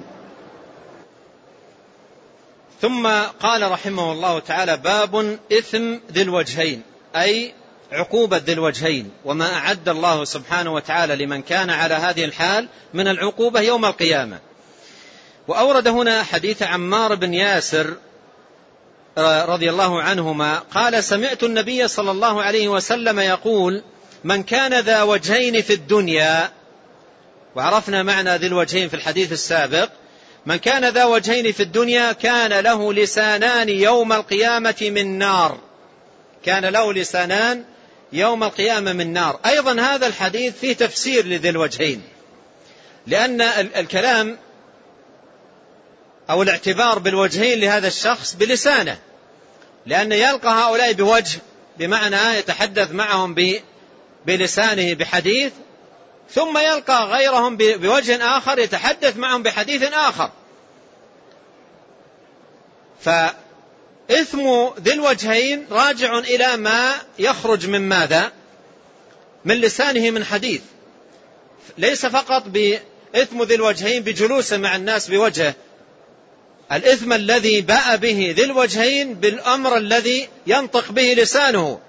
ثم قال رحمه الله تعالى: باب إثم ذي الوجهين، أي عقوبة ذي الوجهين، وما أعد الله سبحانه وتعالى لمن كان على هذه الحال من العقوبة يوم القيامة. وأورد هنا حديث عمار بن ياسر رضي الله عنهما قال: سمعت النبي صلى الله عليه وسلم يقول: من كان ذا وجهين في الدنيا. وعرفنا معنى ذي الوجهين في الحديث السابق: من كان ذا وجهين في الدنيا كان له لسانان يوم القيامة من نار، كان له لسانان يوم القيامة من نار. أيضا هذا الحديث فيه تفسير لذي الوجهين، لأن الكلام أو الاعتبار بالوجهين لهذا الشخص بلسانه، لأن يلقى هؤلاء بوجه بمعنى يتحدث معهم بلسانه بحديث، ثم يلقى غيرهم بوجه آخر يتحدث معهم بحديث آخر. فإثم ذي الوجهين راجع إلى ما يخرج من ماذا؟ من لسانه من حديث، ليس فقط بإثم ذي الوجهين بجلوسه مع الناس بوجهه، الإثم الذي باء به ذي الوجهين بالأمر الذي ينطق به لسانه.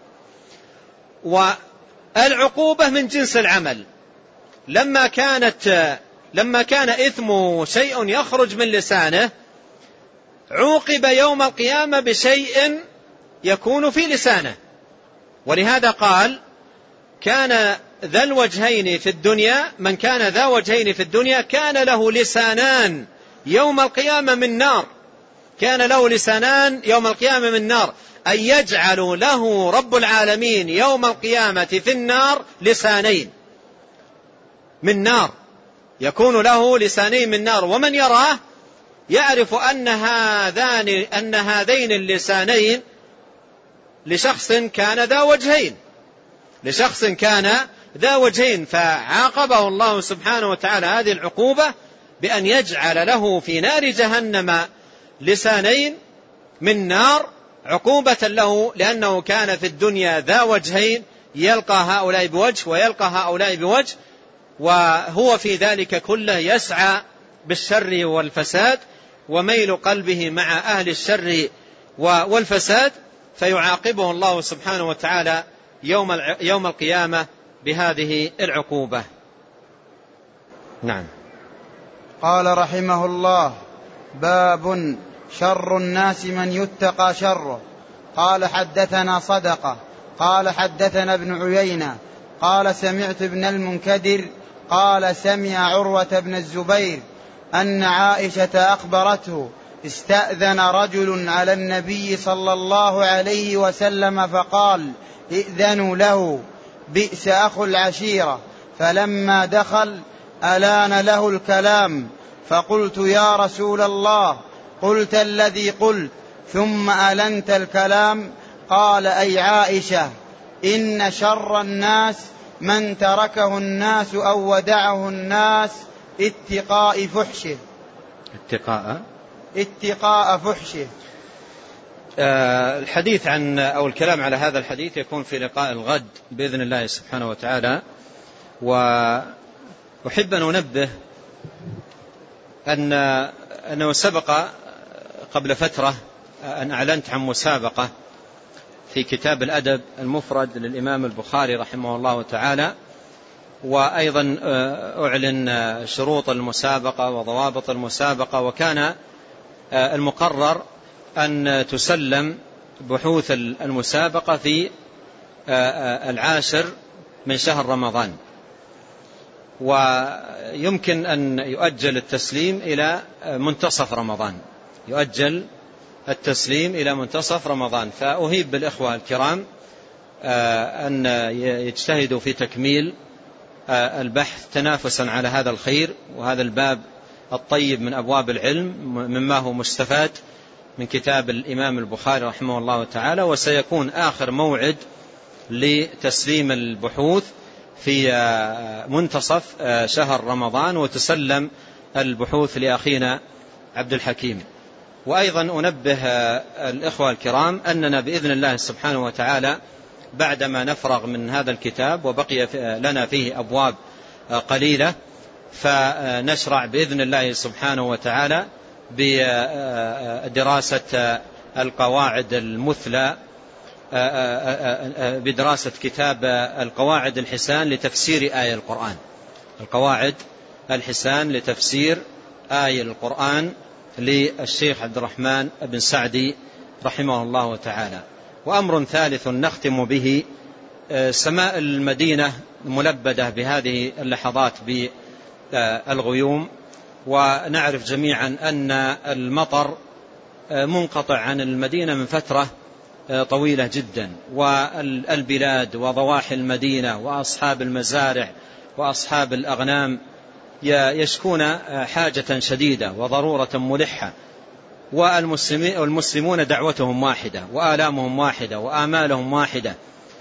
والعقوبة من جنس العمل، لما كانت لما كان إثم شيء يخرج من لسانه عوقب يوم القيامة بشيء يكون في لسانه. ولهذا قال كان ذا الوجهين في الدنيا، من كان ذا وجهين في الدنيا كان له لسانان يوم القيامة من نار، كان له لسانان يوم القيامة من نار، أن يجعل له رب العالمين يوم القيامة في النار لسانين من نار، يكون له لسانين من نار. ومن يراه يعرف أن هذان أن هذين اللسانين لشخص كان ذا وجهين، لشخص كان ذا وجهين، فعاقبه الله سبحانه وتعالى هذه العقوبة بأن يجعل له في نار جهنم لسانين من نار عقوبة له، لأنه كان في الدنيا ذا وجهين، يلقى هؤلاء بوجه ويلقى هؤلاء بوجه، وهو في ذلك كله يسعى بالشر والفساد وميل قلبه مع أهل الشر والفساد، فيعاقبه الله سبحانه وتعالى يوم يوم القيامة بهذه العقوبة. نعم. قال رحمه الله: باب شر الناس من يتقى شره. قال حدثنا صدقة قال حدثنا ابن عيينة قال سمعت ابن المنكدر قال سمع عروة بن الزبير أن عائشة أخبرته استأذن رجل على النبي صلى الله عليه وسلم فقال: ائذنوا له، بئس أخو العشيرة. فلما دخل ألان له الكلام، فقلت: يا رسول الله، قلت الذي قلت ثم ألنت الكلام؟ قال: أي عائشة، إن شر الناس من تركه الناس أو ودعه الناس اتقاء فحشه. اتقاء اتقاء فحشه. آه الحديث عن أو الكلام على هذا الحديث يكون في لقاء الغد بإذن الله سبحانه وتعالى. وأحب أن أنبه أن أنه سبق قبل فترة أن أعلنت عن مسابقة في كتاب الأدب المفرد للإمام البخاري رحمه الله تعالى، وأيضا أعلن شروط المسابقة وضوابط المسابقة، وكان المقرر أن تسلم بحوث المسابقة في العاشر من شهر رمضان، ويمكن أن يؤجل التسليم إلى منتصف رمضان، يؤجل التسليم إلى منتصف رمضان. فأهيب بالإخوة الكرام أن يجتهدوا في تكميل البحث تنافسا على هذا الخير وهذا الباب الطيب من أبواب العلم مما هو مستفاد من كتاب الإمام البخاري رحمه الله تعالى. وسيكون آخر موعد لتسليم البحوث في منتصف شهر رمضان، وتسلم البحوث لأخينا عبد الحكيم. وأيضا أنبه الإخوة الكرام أننا بإذن الله سبحانه وتعالى بعدما نفرغ من هذا الكتاب وبقي لنا فيه أبواب قليلة، فنشرع بإذن الله سبحانه وتعالى بدراسة القواعد المثلى، بدراسة كتاب القواعد الحسان لتفسير آية القرآن، القواعد الحسان لتفسير آية القرآن للشيخ عبد الرحمن بن سعدي رحمه الله تعالى. وأمر ثالث نختم به: سماء المدينة ملبدة بهذه اللحظات بالغيوم، ونعرف جميعا أن المطر منقطع عن المدينة من فترة طويلة جدا، والبلاد وضواحي المدينة وأصحاب المزارع وأصحاب الأغنام يشكون حاجة شديدة وضرورة ملحة، والمسلمون دعوتهم واحدة وآلامهم واحدة وآمالهم واحدة،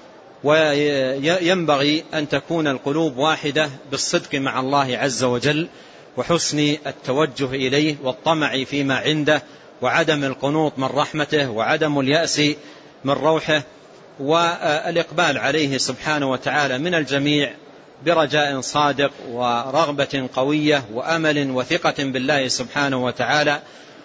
وينبغي أن تكون القلوب واحدة بالصدق مع الله عز وجل وحسن التوجه إليه والطمع فيما عنده وعدم القنوط من رحمته وعدم اليأس من روحه، والإقبال عليه سبحانه وتعالى من الجميع برجاء صادق ورغبة قوية وأمل وثقة بالله سبحانه وتعالى.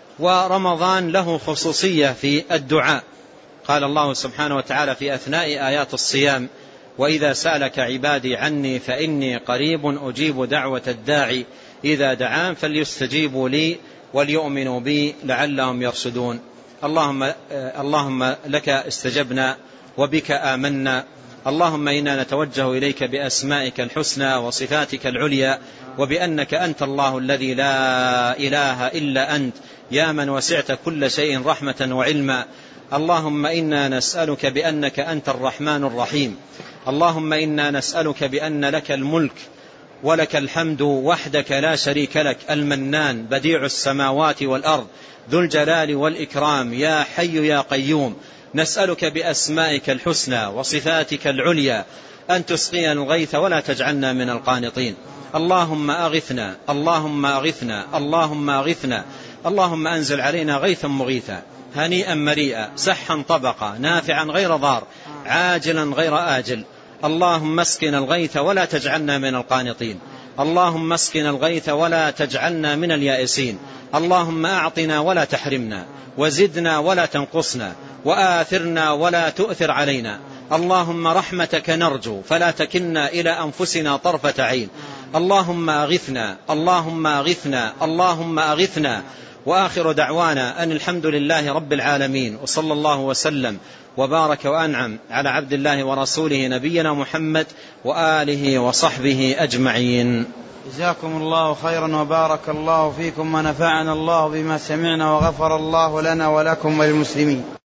ورمضان له خصوصية في الدعاء، قال الله سبحانه وتعالى في أثناء آيات الصيام: وإذا سألك عبادي عني فإني قريب أجيب دعوة الداعي إذا دعان فليستجيبوا لي وليؤمنوا بي لعلهم يرشدون. اللهم, اللهم لك استجبنا وبك آمنا، اللهم إنا نتوجه إليك بأسمائك الحسنى وصفاتك العليا، وبأنك أنت الله الذي لا إله إلا أنت، يا من وسعت كل شيء رحمة وعلما. اللهم إنا نسألك بأنك أنت الرحمن الرحيم، اللهم إنا نسألك بأن لك الملك ولك الحمد وحدك لا شريك لك، المنان بديع السماوات والأرض ذو الجلال والإكرام، يا حي يا قيوم. نسألك بأسمائك الحسنى وصفاتك العليا أن تسقينا الغيث ولا تجعلنا من القانطين. اللهم أغثنا اللهم أغثنا اللهم أغثنا، اللهم أنزل علينا غيثا مغيثا هنيئا مريئا سحا طبقا نافعا غير ضار عاجلا غير آجل. اللهم اسقنا الغيث ولا تجعلنا من القانطين، اللهم اسقنا الغيث ولا تجعلنا من اليائسين. اللهم أعطنا ولا تحرمنا، وزدنا ولا تنقصنا، وآثرنا ولا تؤثر علينا. اللهم رحمتك نرجو فلا تكلنا إلى أنفسنا طرفة عين. اللهم أغثنا اللهم أغثنا اللهم أغثنا. وآخر دعوانا أن الحمد لله رب العالمين، وصلى الله وسلم وبارك وأنعم على عبد الله ورسوله نبينا محمد وآله وصحبه أجمعين. جزاكم الله خيرا وبارك الله فيكم ونفعنا الله بما سمعنا وغفر الله لنا ولكم وللمسلمين.